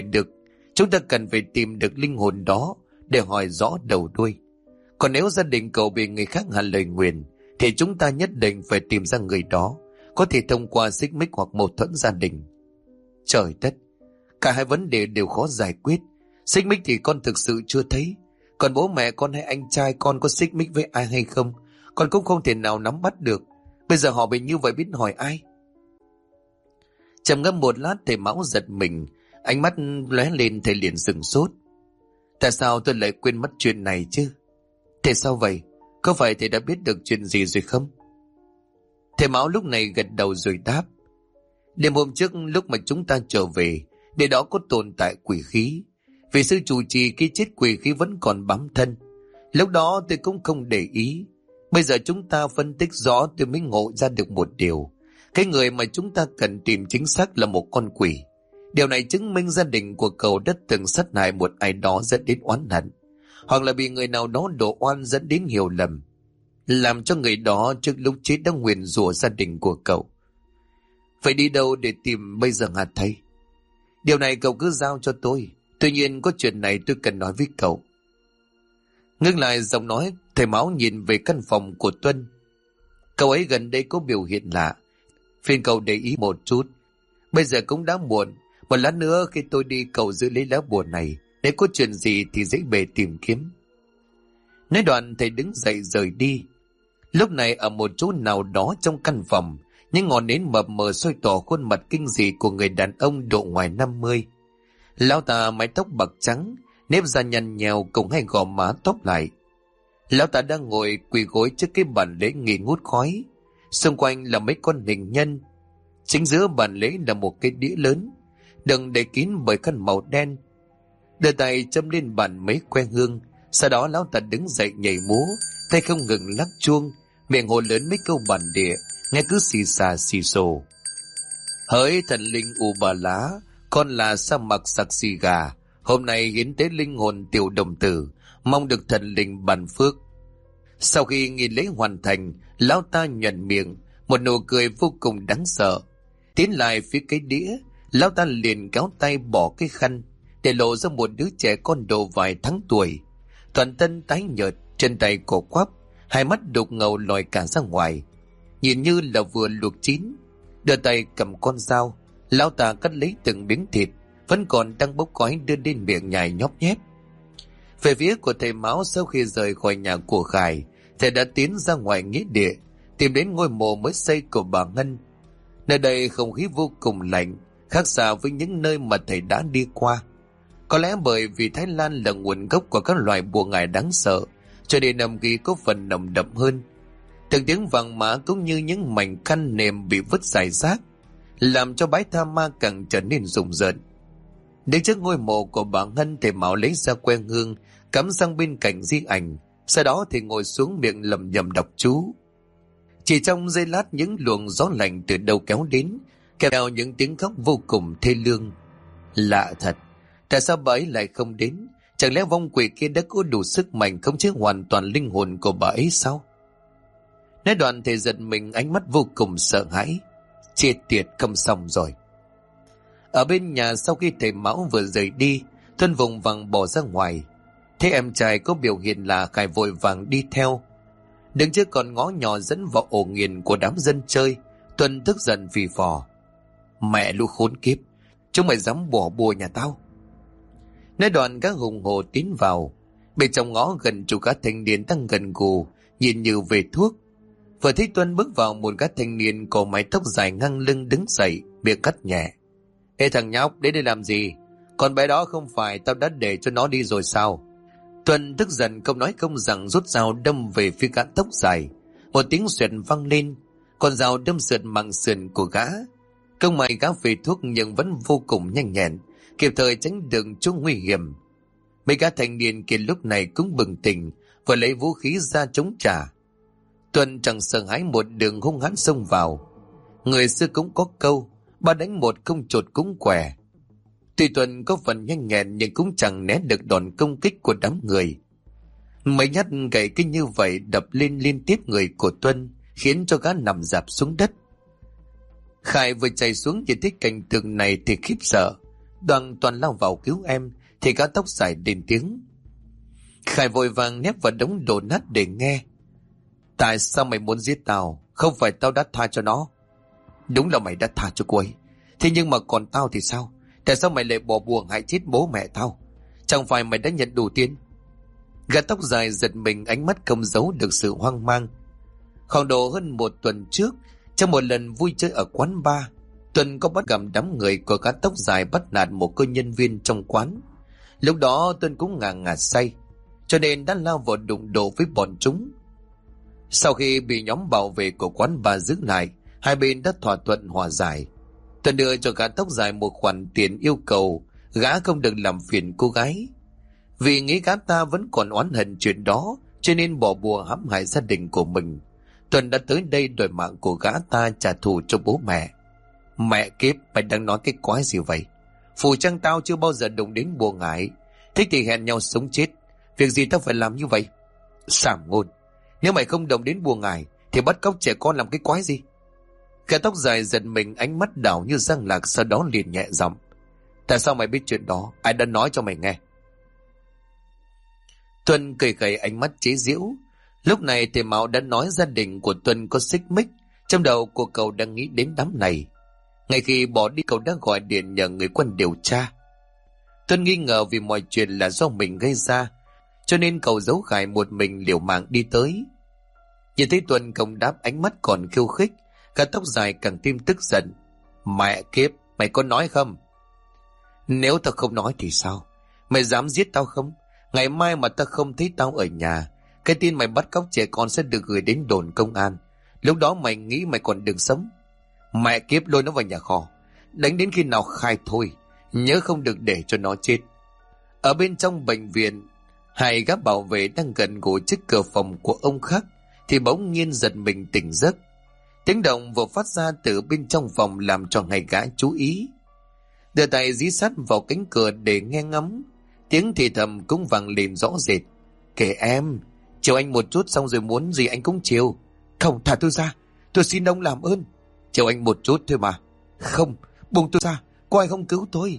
cần phải tìm được linh hồn đó để hỏi rõ đầu đuôi. Còn nếu gia đình cậu bị người khác hạ lời nguyền thì chúng ta nhất định phải tìm ra người đó, có thể thông qua xích mích hoặc mâu thuẫn gia đình. Trời đất, cả hai vấn đề đều khó giải quyết. Xích mích thì con thực sự chưa thấy, còn bố mẹ con hay anh trai con có xích mích với ai hay không, con cũng không thể nào nắm bắt được. Bây giờ họ bị như vậy biết hỏi ai? Trầm ngâm một lát, thầy Mão giật mình, ánh mắt lóe lên, thầy liền sửng sốt. Tại sao tôi lại quên mất chuyện này chứ? Thế sao vậy? Có phải thầy đã biết được chuyện gì rồi không? Thầy Mão lúc này gật đầu rồi đáp: Đêm hôm trước lúc mà chúng ta trở về, để đó có tồn tại quỷ khí. Vì sư chủ trì cái chết quỷ khí vẫn còn bám thân. Lúc đó tôi cũng không để ý. Bây giờ chúng ta phân tích rõ, tôi mới ngộ ra được một điều. Cái người mà chúng ta cần tìm chính xác là một con quỷ. Điều này chứng minh gia đình của cậu đã từng sát hại một ai đó dẫn đến oán hận, hoặc là bị người nào đó đổ oan dẫn đến hiểu lầm, làm cho người đó trước lúc chết đã nguyền rủa gia đình của cậu. Phải đi đâu để tìm bây giờ hả thầy? Điều này cậu cứ giao cho tôi. Tuy nhiên có chuyện này tôi cần nói với cậu. Ngưng lại giọng nói, thầy Mão nhìn về căn phòng của Tuân. Cậu ấy gần đây có biểu hiện lạ, phiền cậu để ý một chút. Bây giờ cũng đã muộn, một lát nữa khi tôi đi cậu giữ lấy lá bùa này, nếu có chuyện gì thì dễ bề tìm kiếm. Nói đoạn thầy đứng dậy rời đi. Lúc này ở một chỗ nào đó trong căn phòng, những ngọn nến mập mờ soi tỏ khuôn mặt kinh dị của người đàn ông độ ngoài 50. Lão ta mái tóc bạc trắng, nếp da nhăn nhèo cùng hai gò má tóc lại. Lão ta đang ngồi quỳ gối trước cái bàn lễ nghi ngút khói. Xung quanh là mấy con hình nhân. Chính giữa bàn lễ là một cái đĩa lớn, đựng để kín bởi khăn màu đen. Đưa tay châm lên bàn mấy que hương. Sau đó lão ta đứng dậy nhảy múa, tay không ngừng lắc chuông, miệng hồ lớn mấy câu bản địa, nghe cứ xì xà xì xồ. Hỡi thần linh U Bà Lá, con là sa mạc sặc xì gà, hôm nay hiến tế linh hồn tiểu đồng tử, mong được thần linh ban phước. Sau khi nghi lễ hoàn thành, lão ta nhuận miệng, một nụ cười vô cùng đáng sợ. Tiến lại phía cái đĩa, lão ta liền kéo tay bỏ cái khăn, để lộ ra một đứa trẻ con độ vài tháng tuổi, toàn thân tái nhợt, chân tay cổ quắp, hai mắt đục ngầu lòi cả ra ngoài, nhìn như là vừa luộc chín. Đưa tay cầm con dao, lão ta cắt lấy từng miếng thịt vẫn còn đang bốc khói đưa đến miệng nhai nhóp nhép. Về phía của thầy Mão, sau khi rời khỏi nhà của Khải, thầy đã tiến ra ngoài nghĩa địa, tìm đến ngôi mộ mới xây của bà Ngân. Nơi đây không khí vô cùng lạnh, khác xa với những nơi mà thầy đã đi qua. Có lẽ bởi vì Thái Lan là nguồn gốc của các loài bùa ngải đáng sợ, cho nên âm khí có phần nồng đậm hơn. Từng tiếng vàng mã cũng như những mảnh khăn nệm bị vứt rải rác, làm cho bãi tha ma càng trở nên rùng rợn. Đến trước ngôi mộ của bà Ngân, thầy Mão lấy ra que hương, cắm sang bên cạnh di ảnh. Sau đó thì ngồi xuống miệng lẩm nhẩm đọc chú. Chỉ trong giây lát, những luồng gió lạnh từ đâu kéo đến, kèm theo những tiếng khóc vô cùng thê lương. Lạ thật, tại sao bà ấy lại không đến? Chẳng lẽ vong quỷ kia đã có đủ sức mạnh khống chế hoàn toàn linh hồn của bà ấy sao? Nói đoạn thầy giật mình, ánh mắt vô cùng sợ hãi. Chết tiệt, không xong rồi. Ở bên nhà, sau khi thầy Mão vừa rời đi, Tuân vùng vằng bỏ ra ngoài. Thấy em trai có biểu hiện là Khải vội vàng đi theo. Đứng trước con ngõ nhỏ dẫn vào ổ nghiền của đám dân chơi, Tuân tức giận phì phò. Mẹ lũ khốn kiếp, chúng mày dám bỏ bùa nhà tao? Nói đoạn các hùng hồ tiến vào. Bên trong ngõ gần chục gã thanh niên đang gần gù, nhìn như về thuốc. Vừa thấy Tuân bước vào, một gã thanh niên có mái tóc dài ngang lưng đứng dậy, miệng cắt nhẹ. Ê thằng nhóc, đến đây làm gì? Con bé đó không phải tao đã để cho nó đi rồi sao? Tuân tức giận không nói không rằng, rút dao đâm về phía gã tóc dài. Một tiếng xoẹt vang lên, con dao đâm sượt mạng sườn của gã. Công mày gã về thuốc nhưng vẫn vô cùng nhanh nhẹn, kịp thời tránh được chỗ nguy hiểm. Mấy gã thanh niên kia lúc này cũng bừng tỉnh, vừa lấy vũ khí ra chống trả. Tuân chẳng sợ hãi, một đường hung hãn xông vào. Người xưa cũng có câu, ba đánh một không chột cũng què. Tuy Tuân có phần nhanh nhẹn nhưng cũng chẳng né được đòn công kích của đám người. Mấy nhát gậy kinh như vậy đập lên liên tiếp người của Tuân, khiến cho gã nằm rạp xuống đất. Khải vừa chạy xuống nhìn thấy cảnh tượng này thì khiếp sợ. Toàn lao vào cứu em thì gã tóc dài lên tiếng. Khải vội vàng nép vào đống đổ nát để nghe. Tại sao mày muốn giết tao? Không phải tao đã tha cho nó. Đúng là mày đã tha cho cô ấy, thế nhưng mà còn tao thì sao? Tại sao mày lại bỏ buồng hại chết bố mẹ tao? Chẳng phải mày đã nhận đủ tiền? Gã tóc dài giật mình, ánh mắt không giấu được sự hoang mang. Khoảng độ hơn một tuần trước, trong một lần vui chơi ở quán bar, Tuân có bắt gặp đám người của gã tóc dài bắt nạt một cô nhân viên trong quán. Lúc đó Tuân cũng ngà say, cho nên đã lao vào đụng độ với bọn chúng. Sau khi bị nhóm bảo vệ của quán bar giữ lại, hai bên đã thỏa thuận hòa giải. Tuân đưa cho gã tóc dài một khoản tiền, yêu cầu gã không được làm phiền cô gái. Vì nghĩ gã ta vẫn còn oán hận chuyện đó, cho nên bỏ bùa hãm hại gia đình của mình. Tuân đã tới đây đòi mạng của gã ta trả thù cho bố mẹ. Mẹ kiếp, mày đang nói cái quái gì vậy? Phù Trăng tao chưa bao giờ đụng đến bùa ngải. Thích thì hẹn nhau sống chết, việc gì tao phải làm như vậy? Sảm ngôn, nếu mày không động đến bùa ngải thì bắt cóc trẻ con làm cái quái gì? Gã tóc dài giật mình, ánh mắt đảo như răng lạc, sau đó liền nhẹ giọng. Tại sao mày biết chuyện đó? Ai đã nói cho mày nghe? Tuân cười gầy, ánh mắt chế giễu. Lúc này thì Mạo đã nói gia đình của Tuân có xích mích. Trong đầu của cậu đang nghĩ đến đám này. Ngay khi bỏ đi, cậu đã gọi điện nhờ người quân điều tra. Tuân nghi ngờ vì mọi chuyện là do mình gây ra, cho nên cậu giấu Khải một mình liều mạng đi tới. Nhìn thấy Tuân không đáp, ánh mắt còn khiêu khích, cả tóc dài càng thêm tức giận. Mẹ kiếp, mày có nói không? Nếu tao không nói thì sao? Mày dám giết tao không? Ngày mai mà tao không thấy tao ở nhà, cái tin mày bắt cóc trẻ con sẽ được gửi đến đồn công an. Lúc đó mày nghĩ mày còn được sống? Mẹ kiếp, lôi nó vào nhà kho, đánh đến khi nào khai thôi, nhớ không được để cho nó chết. Ở bên trong bệnh viện, hai gã bảo vệ đang gần gũi trước cửa phòng của ông Khắc thì bỗng nhiên giật mình tỉnh giấc. Tiếng động vừa phát ra từ bên trong phòng làm cho hai gã chú ý. Đưa tay dí sát vào cánh cửa để nghe ngắm, tiếng thì thầm cũng vang lên rõ rệt. Kể em, chiều anh một chút xong rồi muốn gì anh cũng chiều. Không, thả tôi ra, tôi xin ông làm ơn. Chiều anh một chút thôi mà. Không, buông tôi ra, có ai không cứu tôi?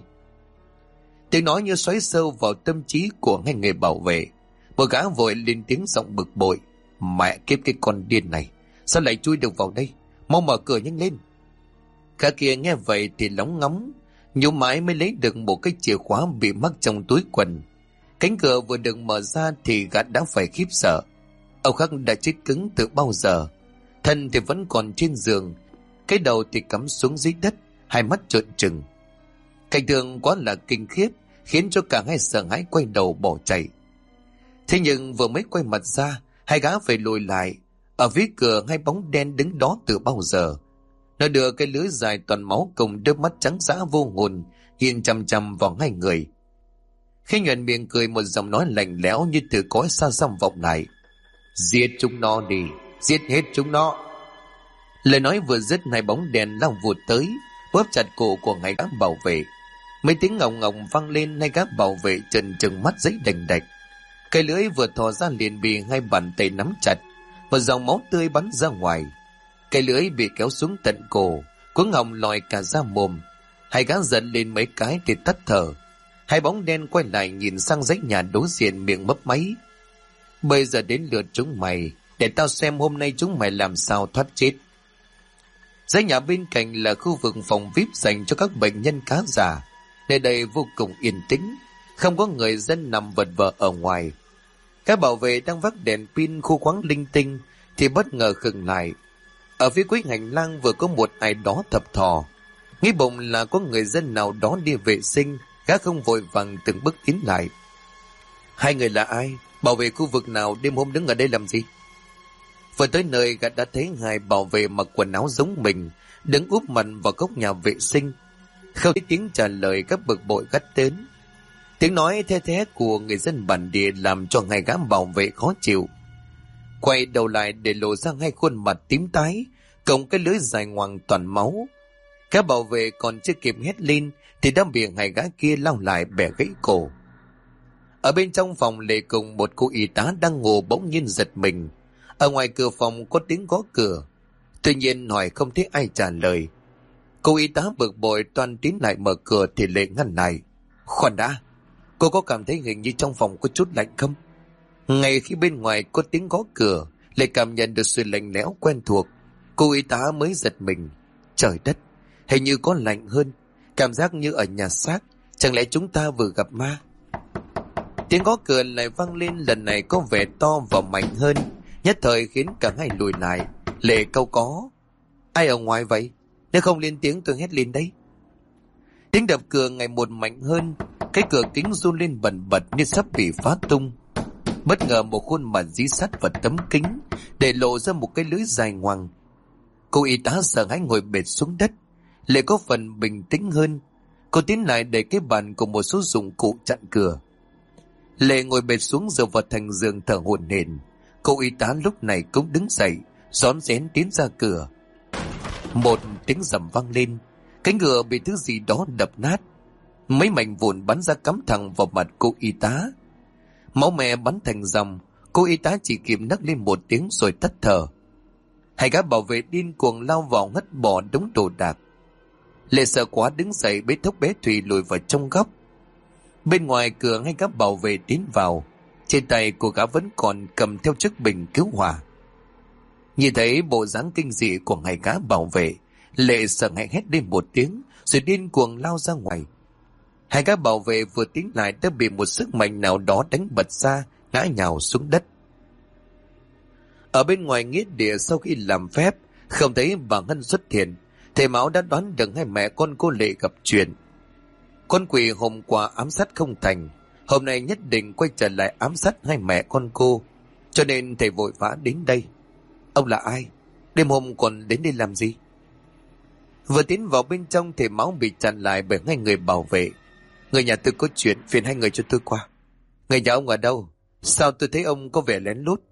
Tiếng nói như xoáy sâu vào tâm trí của hai người bảo vệ. Một gã vội lên tiếng giọng bực bội. Mẹ kiếp, cái con điên này sao lại chui được vào đây? Mau mở cửa nhanh lên. Gã kia nghe vậy thì lóng ngóng, nhíu mãi mới lấy được một cái chìa khóa bị mắc trong túi quần. Cánh cửa vừa được mở ra thì gã đã phải khiếp sợ. Ông Khắc đã chết cứng từ bao giờ, thân thì vẫn còn trên giường, cái đầu thì cắm xuống dưới đất, hai mắt trợn trừng. Cảnh tượng quá là kinh khiếp, khiến cho cả hai sợ hãi quay đầu bỏ chạy. Thế nhưng vừa mới quay mặt ra, hai gã phải lùi lại. Ở phía cửa, hai bóng đen đứng đó từ bao giờ. Nó đưa cái lưới dài toàn máu cùng đôi mắt trắng dã vô hồn nhìn chằm chằm vào hai người. Khi nhuận miệng cười, một giọng nói lạnh lẽo như từ cõi xa xăm vọng lại. Giết chúng nó đi, giết hết chúng nó. Lời nói vừa dứt, hai bóng đèn lao vụt tới, bóp chặt cổ của hai gã bảo vệ. Mấy tiếng ngọng ngọng vang lên, hai gã bảo vệ trần trừng mắt giấy đành đạch. Cái lưỡi vừa thò ra liền bị hai bàn tay nắm chặt, một dòng máu tươi bắn ra ngoài. Cái lưỡi bị kéo xuống tận cổ, cuống họng lòi cả ra mồm. Hai gã giận lên mấy cái thì tắt thở. Hai bóng đen quay lại nhìn sang dãy nhà đối diện, miệng mấp máy. Bây giờ đến lượt chúng mày, để tao xem hôm nay chúng mày làm sao thoát chết. Dãy nhà bên cạnh là khu vực phòng VIP dành cho các bệnh nhân khá giả. Nơi đây vô cùng yên tĩnh, không có người dân nằm vật vờ ở ngoài. Các bảo vệ đang vác đèn pin khu khoáng linh tinh, thì bất ngờ khựng lại. Ở phía cuối hành lang vừa có một ai đó thập thò. Nghĩ bụng là có người dân nào đó đi vệ sinh, gã không vội vàng từng bước tiến lại. Hai người là ai? Bảo vệ khu vực nào đêm hôm đứng ở đây làm gì? Vừa tới nơi gã đã thấy hai bảo vệ mặc quần áo giống mình, đứng úp mặt vào góc nhà vệ sinh. Không thấy tiếng trả lời, các bực bội gắt đến. Tiếng nói the thé của người dân bản địa làm cho hai gã bảo vệ khó chịu. Quay đầu lại để lộ ra hai khuôn mặt tím tái, cộng cái lưỡi dài ngoằng toàn máu. Các bảo vệ còn chưa kịp hét lên thì đã bị hai gã kia lao lại bẻ gãy cổ. Ở bên trong phòng Lệ cùng một cô y tá đang ngủ bỗng nhiên giật mình. Ở ngoài cửa phòng có tiếng gõ cửa. Tuy nhiên hỏi không thấy ai trả lời. Cô y tá bực bội toan tiến lại mở cửa thì Lệ ngăn lại. Khoan đã, cô có cảm thấy hình như trong phòng có chút lạnh không? Ngay khi bên ngoài có tiếng gõ cửa, Lệ cảm nhận được sự lạnh lẽo quen thuộc. Cô y tá mới giật mình. Trời đất, hình như có lạnh hơn, cảm giác như ở nhà xác. Chẳng lẽ chúng ta vừa gặp ma? Tiếng gõ cửa lại vang lên, lần này có vẻ to và mạnh hơn, nhất thời khiến cả hai lùi lại. Lệ câu có: ai ở ngoài vậy? Nếu không lên tiếng tôi hét lên đấy. Tiếng đập cửa ngày một mạnh hơn, cái cửa kính run lên bần bật như sắp bị phá tung. Bất ngờ một khuôn mặt dí sát vào tấm kính, để lộ ra một cái lưỡi dài ngoằng. Cô y tá sợ hãi ngồi bệt xuống đất. Lệ có phần bình tĩnh hơn. Cô tiến lại đẩy cái bàn cùng một số dụng cụ chặn cửa. Lệ ngồi bệt xuống dựa vào thành giường thở hổn hển. Cô y tá lúc này cũng đứng dậy, rón rén tiến ra cửa. Một tiếng rầm vang lên, cánh cửa bị thứ gì đó đập nát. Mấy mảnh vụn bắn ra cắm thẳng vào mặt cô y tá. Máu me bắn thành dòng. Cô y tá chỉ kịp nấc lên một tiếng rồi tắt thở. Hai gã bảo vệ điên cuồng lao vào ngất bỏ đống đồ đạc. Lệ sợ quá đứng dậy bế thốc bé Thùy lùi vào trong góc. Bên ngoài cửa hai gã bảo vệ tiến vào. Trên tay cô gã vẫn còn cầm theo chiếc bình cứu hỏa. Nhìn thấy bộ dáng kinh dị của hai gã bảo vệ, Lệ sợ hãi hét lên một tiếng rồi điên cuồng lao ra ngoài. Hai gã bảo vệ vừa tiến lại đã bị một sức mạnh nào đó đánh bật ra, ngã nhào xuống đất. Ở bên ngoài nghĩa địa sau khi làm phép, không thấy bà Ngân xuất hiện, thầy Mão đã đoán được hai mẹ con cô Lệ gặp chuyện. Con quỷ hôm qua ám sát không thành, hôm nay nhất định quay trở lại ám sát hai mẹ con cô, cho nên thầy vội vã đến đây. Ông là ai? Đêm hôm còn đến đây làm gì? Vừa tiến vào bên trong, thầy Mão bị chặn lại bởi hai người bảo vệ. Người nhà tôi có chuyện, phiền hai người cho tôi qua. Người nhà ông ở đâu? Sao tôi thấy ông có vẻ lén lút?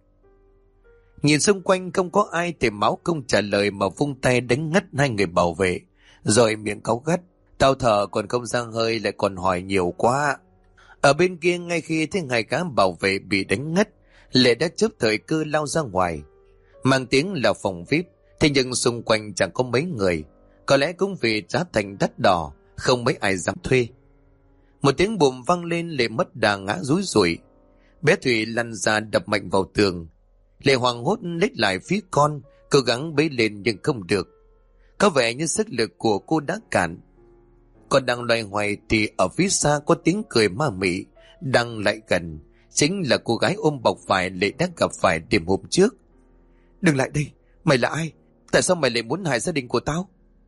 Nhìn xung quanh không có ai, thầy Mão không trả lời mà vung tay đánh ngất hai người bảo vệ, rồi miệng cáu gắt: tao thở còn không ra hơi lại còn hỏi nhiều quá. Ở bên kia, ngay khi thấy hai gã bảo vệ bị đánh ngất, Lệ đã chớp thời cơ lao ra ngoài. Mang tiếng là phòng VIP, thế nhưng xung quanh chẳng có mấy người, có lẽ cũng vì giá thành đắt đỏ, không mấy ai dám thuê. Một tiếng bùm vang lên, Lệ mất đà ngã rúi rủi. Bé Thủy lăn ra đập mạnh vào tường. Lệ hoảng hốt lết lại phía con, cố gắng bế lên nhưng không được. Có vẻ như sức lực của cô đã cạn. Còn đang loay hoay thì ở phía xa có tiếng cười ma mị đang lại gần. Chính là cô gái ôm bọc vải Lệ đã gặp phải đêm hôm trước. Đừng lại đây, mày là ai? Tại sao mày lại muốn hại gia đình của tao?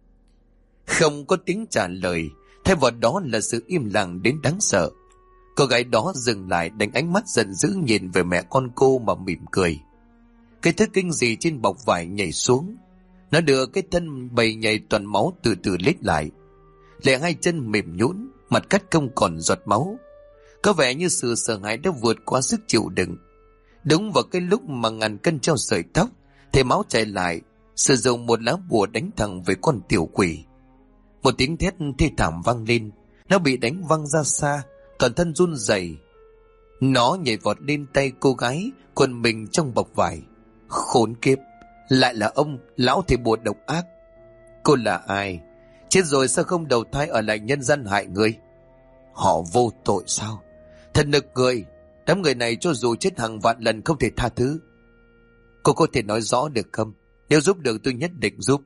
Không có tiếng trả lời, thay vào đó là sự im lặng đến đáng sợ. Cô gái đó dừng lại, đánh ánh mắt giận dữ nhìn về mẹ con cô mà mỉm cười. Cái thứ kinh dị trên bọc vải nhảy xuống. Nó đưa cái thân bầy nhảy toàn máu từ từ lết lại. Lệ hai chân mềm nhũn, mặt cắt không còn giọt máu. Có vẻ như sự sợ hãi đã vượt qua sức chịu đựng. Đúng vào cái lúc mà ngàn cân treo sợi tóc, thầy Máu chạy lại, sử dụng một lá bùa đánh thẳng về con tiểu quỷ. Một tiếng thét thê thảm vang lên, nó bị đánh văng ra xa, toàn thân run rẩy. Nó nhảy vọt lên tay cô gái quần mình trong bọc vải. Khốn kiếp, lại là ông, lão thầy bùa độc ác. Cô là ai? Chết rồi sao không đầu thai ở lại nhân gian hại người? Họ vô tội sao? Thật nực cười. Đám người này cho dù chết hàng vạn lần không thể tha thứ. Cô có thể nói rõ được không? Nếu giúp được tôi nhất định giúp.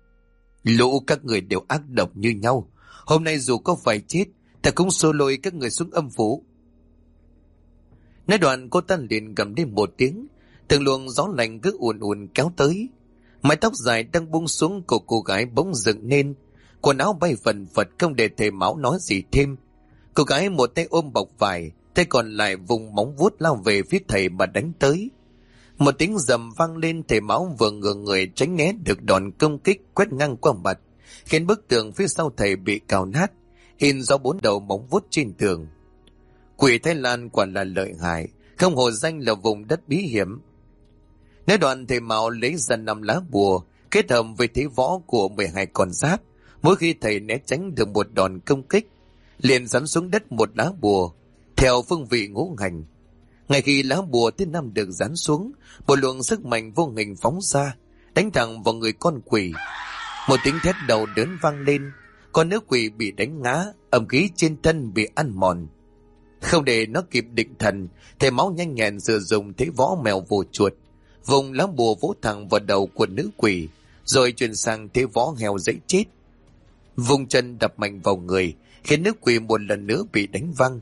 Lũ các người đều ác độc như nhau. Hôm nay dù có phải chết, ta cũng xô lôi các người xuống âm phủ. Nói đoạn cô ta liền gầm lên một tiếng, Từng luồng gió lạnh cứ ùn ùn kéo tới. Mái tóc dài đang buông xuống của cô gái bỗng dựng lên, quần áo bay phần phật không để thầy Máu nói gì thêm. Cô gái một tay ôm bọc vải, tay còn lại vùng móng vuốt lao về phía thầy mà đánh tới. Một tiếng rầm vang lên, thầy Máu vừa ngửa người tránh né được đòn công kích quét ngang qua mặt, khiến bức tường phía sau thầy bị cào nát, in do 4 đầu móng vuốt trên tường. Quỷ Thái Lan quả là lợi hại, không hổ danh là vùng đất bí hiểm. Nói đoạn thầy Mạo lấy ra 5 lá bùa kết hợp với thế võ của 12 con giáp. Mỗi khi thầy né tránh được một đòn công kích, liền giáng xuống đất một lá bùa theo phương vị ngũ hành. Ngay khi lá bùa thứ 5 được giáng xuống, một luồng sức mạnh vô hình phóng ra, đánh thẳng vào người con quỷ. Một tiếng thét đầu đớn vang lên, con nữ quỷ bị đánh ngã, âm khí trên thân bị ăn mòn. Không để nó kịp định thần, thầy Máu nhanh nhẹn sử dụng thế võ mèo vồ chuột, vùng lá bùa vỗ thẳng vào đầu của nữ quỷ, rồi chuyển sang thế võ heo dãy chết. Vùng chân đập mạnh vào người, khiến nữ quỷ một lần nữa bị đánh văng.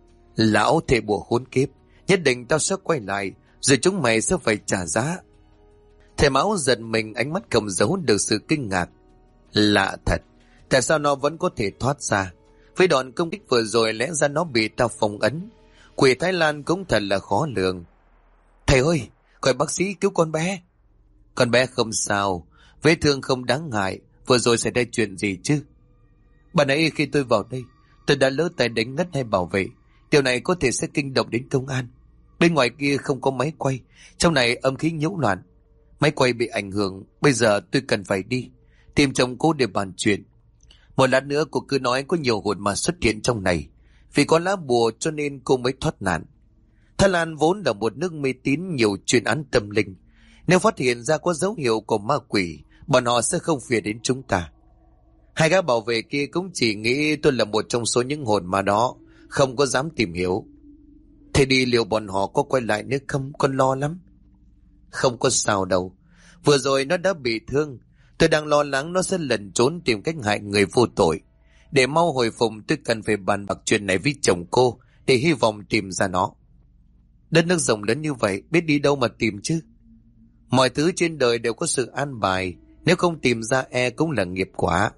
Lão thầy bùa khốn kiếp, nhất định tao sẽ quay lại, rồi chúng mày sẽ phải trả giá. Thầy Máu giật mình, ánh mắt không giấu được sự kinh ngạc. Lạ thật, tại sao nó vẫn có thể thoát ra? Với đòn công kích vừa rồi lẽ ra nó bị tao phong ấn. Quỷ Thái Lan cũng thật là khó lường. Thầy ơi, gọi bác sĩ cứu con bé. Con bé không sao, vết thương không đáng ngại, vừa rồi xảy ra chuyện gì chứ? Bà nãy khi tôi vào đây, tôi đã lỡ tay đánh ngất hay bảo vệ. Điều này có thể sẽ kinh động đến công an. Bên ngoài kia không có máy quay, trong này âm khí nhiễu loạn. Máy quay bị ảnh hưởng, bây giờ tôi cần phải đi tìm chồng cô để bàn chuyện. Một lát nữa cô cứ nói có nhiều hồn ma xuất hiện trong này, vì có lá bùa cho nên cô mới thoát nạn. Thái Lan vốn là một nước mê tín nhiều chuyên án tâm linh. Nếu phát hiện ra có dấu hiệu của ma quỷ, bọn họ sẽ không phiền đến chúng ta. Hai gã bảo vệ kia cũng chỉ nghĩ tôi là một trong số những hồn ma đó, không có dám tìm hiểu. Thế đi liệu bọn họ có quay lại nữa không? Con lo lắm. Không có sao đâu. Vừa rồi nó đã bị thương. Tôi đang lo lắng nó sẽ lẩn trốn tìm cách hại người vô tội. Để mau hồi phục tôi cần phải bàn bạc chuyện này với chồng cô, để hy vọng tìm ra nó. Đất nước rộng lớn như vậy, biết đi đâu mà tìm chứ? Mọi thứ trên đời đều có sự an bài, nếu không tìm ra cũng là nghiệp quả.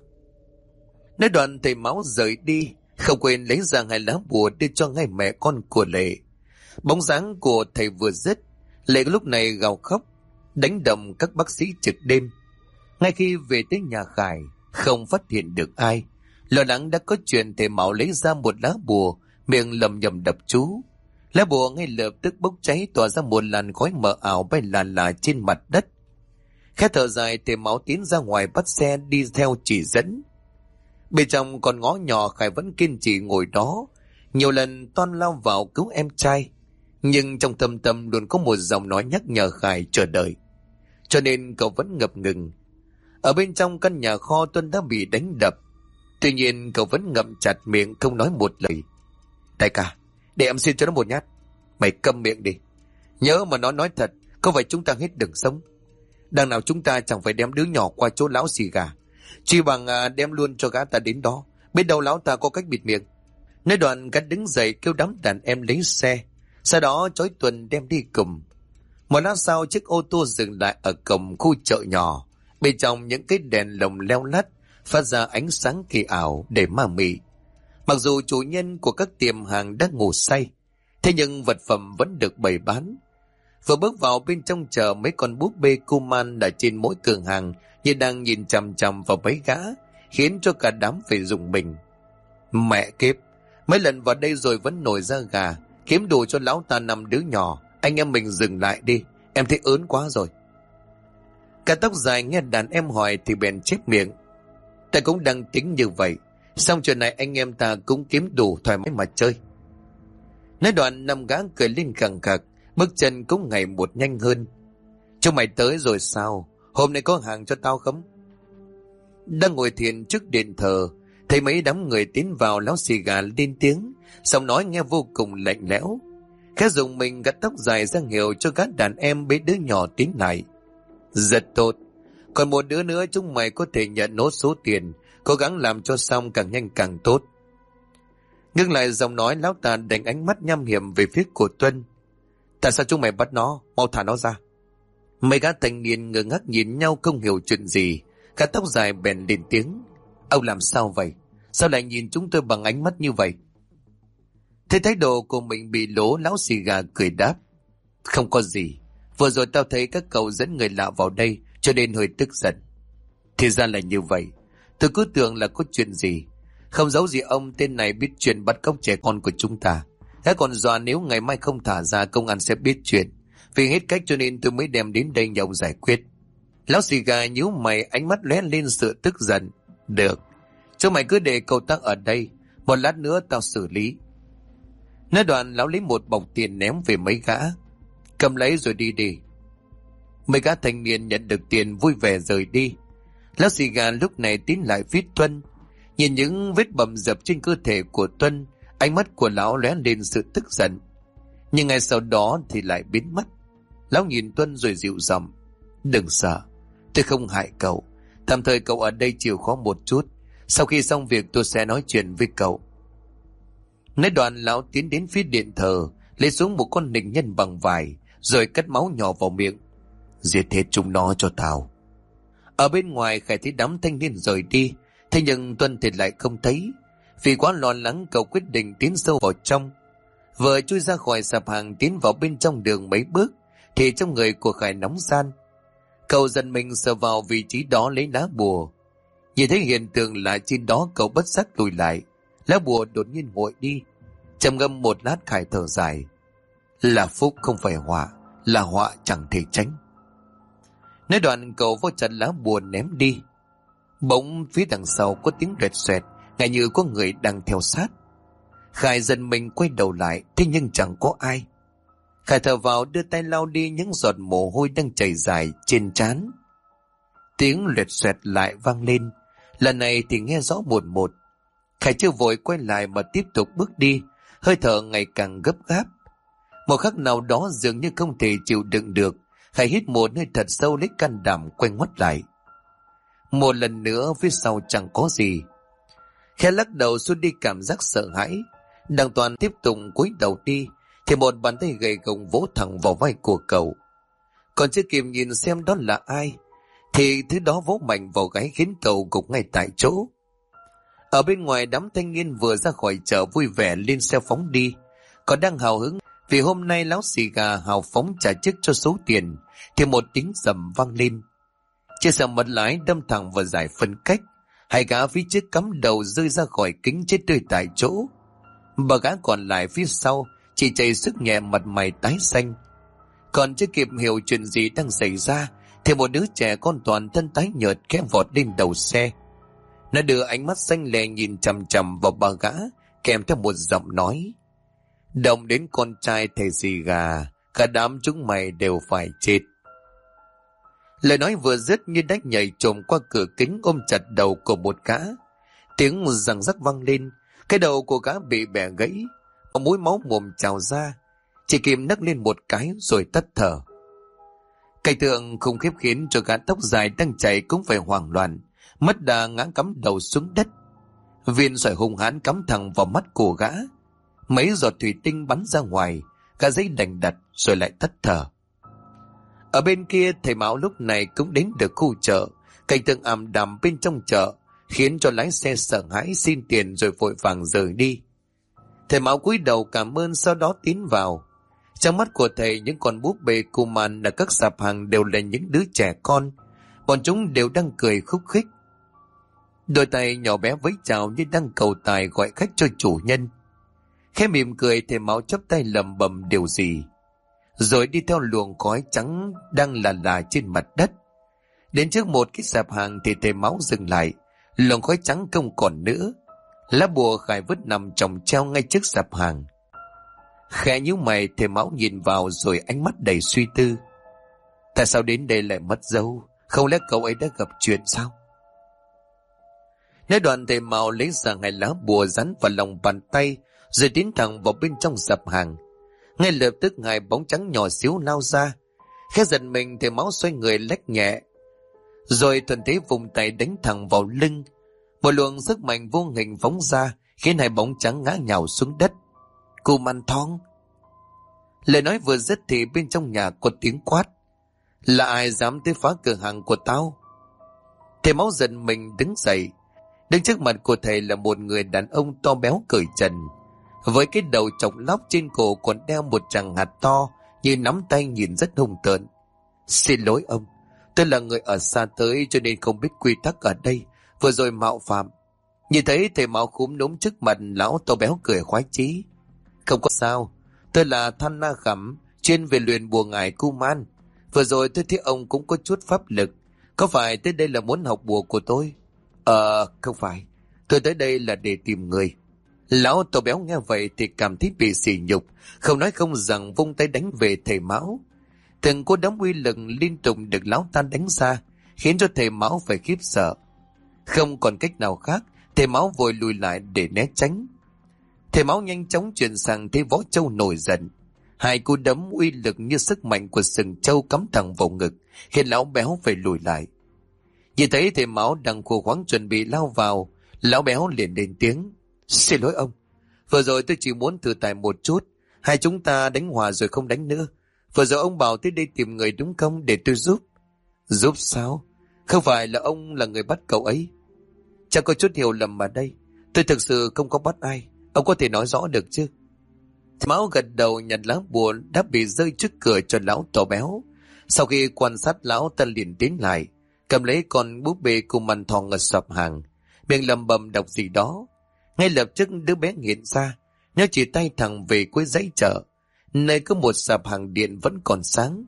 Nói đoạn thầy Máu rời đi, không quên lấy ra 2 lá bùa đưa cho ngay mẹ con của Lệ. Bóng dáng của thầy vừa dứt, Lệ lúc này gào khóc, đánh đập các bác sĩ trực đêm. Ngay khi về tới nhà Khải, không phát hiện được ai. Lo lắng đã có chuyện, thầy Máu lấy ra một lá bùa, miệng lầm nhầm đập chú. Lá bùa ngay lập tức bốc cháy, tỏa ra một làn khói mờ ảo bay lả lả trên mặt đất. Khẽ thở dài, thầy Máu tiến ra ngoài bắt xe đi theo chỉ dẫn. Bên trong con ngõ nhỏ, Khải vẫn kiên trì ngồi đó, nhiều lần toan lao vào cứu em trai, nhưng trong thâm tâm luôn có một giọng nói nhắc nhở Khải chờ đợi, cho nên cậu vẫn ngập ngừng. Ở bên trong căn nhà kho, Tuân đã bị đánh đập, tuy nhiên cậu vẫn ngậm chặt miệng không nói một lời. Đại ca, để em xin cho nó một nhát. Mày câm miệng đi. Nhớ mà nó nói thật, có phải chúng ta hết đường sống? Đằng nào chúng ta chẳng phải đem đứa nhỏ qua chỗ lão xì gà, chỉ bằng đem luôn cho gã ta đến đó, biết đâu lão ta có cách bịt miệng. Nói đoạn gã đứng dậy kêu đám đàn em lấy xe, sau đó chói Tuân đem đi cùng. Một lát sau, chiếc ô tô dừng lại ở cổng khu chợ nhỏ. Bên trong những cái đèn lồng leo lắt phát ra ánh sáng kỳ ảo để ma mị. Mặc dù chủ nhân của các tiệm hàng đã ngủ say, thế nhưng vật phẩm vẫn được bày bán. Vừa bước vào bên trong chợ, mấy con búp bê Kuman ở trên mỗi cửa hàng như đang nhìn chằm chằm vào mấy gã, khiến cho cả đám phải rùng mình. Mẹ kiếp, mấy lần vào đây rồi vẫn nổi da gà, kiếm đủ cho lão ta 5 đứa nhỏ. Anh em mình dừng lại đi, em thấy ớn quá rồi. Cả tóc dài nghe đàn em hỏi thì bèn chép miệng. Ta cũng đang tính như vậy, xong chuyện này anh em ta cũng kiếm đủ thoải mái mà chơi. Nói đoạn 5 gã cười lên khẳng khặc, bước chân cũng ngày một nhanh hơn. Chúng mày tới rồi sao? Hôm nay có hàng cho tao không? Đang ngồi thiền trước điện thờ, thấy mấy đám người tiến vào, lão xì gà lên tiếng, giọng nói nghe vô cùng lạnh lẽo. Khẽ dùng mình gạt tóc dài ra hiệu cho các đàn em bế đứa nhỏ tiến lại. Rất tốt, còn một đứa nữa chúng mày có thể nhận nốt số tiền, cố gắng làm cho xong càng nhanh càng tốt. Ngưng lại giọng nói, lão ta đánh ánh mắt nham hiểm về phía của Tuân. Tại sao chúng mày bắt nó? Mau thả nó ra. Mấy gã thanh niên ngơ ngác nhìn nhau không hiểu chuyện gì. Gã tóc dài bèn lên tiếng. Ông làm sao vậy? Sao lại nhìn chúng tôi bằng ánh mắt như vậy? Thấy thái độ của mình bị lố, lão xì gà cười đáp. Không có gì. Vừa rồi tao thấy các cậu dẫn người lạ vào đây cho nên hơi tức giận. Thì ra là như vậy. Tôi cứ tưởng là có chuyện gì. Không giấu gì ông, tên này biết chuyện bắt cóc trẻ con của chúng ta. Thế còn dọa nếu ngày mai không thả ra công an sẽ biết chuyện. Vì hết cách cho nên tôi mới đem đến đây nhờ ông giải quyết. Lão xì gà nhíu mày, ánh mắt lóe lên sự tức giận. Được, chúng mày cứ để cậu ta ở đây. Một lát nữa tao xử lý. Nói đoạn lão lấy một bọc tiền ném về mấy gã. Cầm lấy rồi đi đi. Mấy gã thanh niên nhận được tiền vui vẻ rời đi. Lão xì gà lúc này tiến lại phía Tuân. Nhìn những vết bầm dập trên cơ thể của Tuân, ánh mắt của lão lóe lên sự tức giận. Nhưng ngay sau đó thì lại biến mất. Lão nhìn Tuân rồi dịu giọng. Đừng sợ, tôi không hại cậu. Tạm thời cậu ở đây chịu khó một chút. Sau khi xong việc tôi sẽ nói chuyện với cậu. Nói đoạn lão tiến đến phía điện thờ, lấy xuống một con nịnh nhân bằng vải, rồi cắt máu nhỏ vào miệng. Giết hết chúng nó cho tao. Ở bên ngoài Khải thấy đám thanh niên rời đi. Thế nhưng Tuân thì lại không thấy. Vì quá lo lắng cậu quyết định tiến sâu vào trong. Vừa chui ra khỏi sạp hàng tiến vào bên trong đường mấy bước thì trong người của Khải nóng gian. Cậu giật mình sờ vào vị trí đó lấy lá bùa. Nhìn thấy hiện tượng lạ trên đó, cậu bất giác lùi lại. Lá bùa đột nhiên nguội đi. Trầm ngâm một lát Khải thở dài. Là phúc không phải họa, là họa chẳng thể tránh. Nói đoạn cậu vô chặt lá bùa ném đi. Bỗng phía đằng sau có tiếng rẹt xoẹt, ngay như có người đang theo sát. Khải giật mình quay đầu lại, thế nhưng chẳng có ai. Khải thở vào đưa tay lau đi những giọt mồ hôi đang chảy dài trên trán. Tiếng lẹt xoẹt lại vang lên, lần này thì nghe rõ một một. Khải chưa vội quay lại mà tiếp tục bước đi, hơi thở ngày càng gấp gáp. Một khắc nào đó dường như không thể chịu đựng được, Khải hít một hơi thật sâu lấy can đảm quay ngoắt lại. Một lần nữa phía sau chẳng có gì. Khẽ lắc đầu xua đi cảm giác sợ hãi. Đặng Toàn tiếp tục cúi đầu đi thì một bàn tay gầy gồng vỗ thẳng vào vai của cậu. Còn chưa kịp nhìn xem đó là ai thì thứ đó vỗ mạnh vào gáy khiến cậu gục ngay tại chỗ. Ở bên ngoài đám thanh niên vừa ra khỏi chợ vui vẻ lên xe phóng đi. Còn đang hào hứng vì hôm nay lão xì gà hào phóng trả chức cho số tiền thì một tiếng rầm vang lên. Chiếc xe mất lái đâm thẳng vào giải phân cách. Hai gã phía trước cắm đầu rơi ra khỏi kính chết tươi tại chỗ. Ba gã còn lại phía sau chỉ chạy sức nhẹ, mặt mày tái xanh. Còn chưa kịp hiểu chuyện gì đang xảy ra thì một đứa trẻ con toàn thân tái nhợt khẽ vọt lên đầu xe. Nó đưa ánh mắt xanh lè nhìn chằm chằm vào ba gã, kèm theo một giọng nói. Động đến con trai thầy xì gà, cả đám chúng mày đều phải chết. Lời nói vừa dứt như đách nhảy trồm qua cửa kính ôm chặt đầu của một gã. Tiếng răng rắc vang lên, cái đầu của gã bị bẻ gãy, mũi máu mồm trào ra, chỉ kịp nấc lên một cái rồi tắt thở. Cảnh tượng khủng khiếp khiến cho gã tóc dài đang chạy cũng phải hoảng loạn, mất đà ngã cắm đầu xuống đất. Viên sỏi hung hãn cắm thẳng vào mắt của gã, mấy giọt thủy tinh bắn ra ngoài, gã giấy đành đặt rồi lại tắt thở. Ở bên kia thầy Mão lúc này cũng đến được khu chợ. Cảnh tượng ảm đạm bên trong chợ khiến cho lái xe sợ hãi xin tiền rồi vội vàng rời đi. Thầy Mão cúi đầu cảm ơn, sau đó tiến vào. Trong mắt của thầy, những con búp bê cu màn ở các sạp hàng đều là những đứa trẻ con. Bọn chúng đều đang cười khúc khích. Đôi tay nhỏ bé vẫy chào như đang cầu tài gọi khách cho chủ nhân. Khẽ mỉm cười, thầy Mão chắp tay lẩm bẩm điều gì, rồi đi theo luồng khói trắng đang là trên mặt đất. Đến trước một cái sạp hàng thì thầy Mão dừng lại. Luồng khói trắng không còn nữa. Lá bùa Khải vứt nằm chồng treo ngay trước sạp hàng. Khẽ nhíu mày, thầy Mão nhìn vào rồi ánh mắt đầy suy tư. Tại sao đến đây lại mất dấu? Không lẽ cậu ấy đã gặp chuyện sao? Nói đoạn thầy Mão lấy ra hai lá bùa dán vào lòng bàn tay rồi tiến thẳng vào bên trong sạp hàng. Ngay lập tức hai bóng trắng nhỏ xíu lao ra. Khẽ giật mình, thầy Mão xoay người lách nhẹ, rồi thuận thế vùng tay đánh thẳng vào lưng. Một luồng sức mạnh vô hình phóng ra khiến hai bóng trắng ngã nhào xuống đất. Cù Măn Thong. Lời nói vừa dứt thì bên trong nhà có tiếng quát: là ai dám tới phá cửa hàng của tao? Thầy Máu giận mình đứng dậy. Đứng trước mặt của thầy là một người đàn ông to béo cởi trần, với cái đầu chọc lóc, trên cổ còn đeo một tràng hạt to như nắm tay, nhìn rất hung tợn. Xin lỗi ông, tôi là người ở xa tới cho nên không biết quy tắc ở đây, vừa rồi mạo phạm. Nhìn thấy thầy Máu cúm núm trước mặt, lão to béo cười khoái chí: không có sao, tôi là Than Na Khẩm, chuyên về luyện bùa ngải cu man. Vừa rồi tôi thấy ông cũng có chút pháp lực, có phải tới đây là muốn học bùa của tôi? Không phải, tôi tới đây là để tìm người. Lão to béo nghe vậy thì cảm thấy bị sỉ nhục, không nói không rằng vung tay đánh về thầy Mão. Từng cú đấm uy lực liên tục được lão ta đánh ra, khiến cho thầy Mão phải khiếp sợ. Không còn cách nào khác, thầy Mão vội lùi lại để né tránh. Thầy Mão nhanh chóng chuyển sang thế Võ Châu nổi giận. Hai cú đấm uy lực như sức mạnh của sừng trâu cắm thẳng vào ngực, khiến lão béo phải lùi lại. Nhìn thấy thầy Mão đang khô khoắng chuẩn bị lao vào, lão béo liền lên tiếng: xin lỗi ông, vừa rồi tôi chỉ muốn thử tài một chút, hai chúng ta đánh hòa rồi không đánh nữa. Vừa rồi ông bảo tới đây tìm người đúng không, để tôi giúp. Giúp sao? Không phải là ông là người bắt cậu ấy? Chắc có chút hiểu lầm ở đây, tôi thực sự không có bắt ai, ông có thể nói rõ được chứ? Mão gật đầu, nhặt lá bùa đã bị rơi trước cửa cho lão to béo. Sau khi quan sát lão ta liền tiến lại, cầm lấy con búp bê cùng màn thòng ở sập hàng, miệng lầm bầm đọc gì đó. Ngay lập tức đứa bé hiện ra, nhớ chỉ tay thẳng về cuối dãy chợ, nơi có một sạp hàng điện vẫn còn sáng.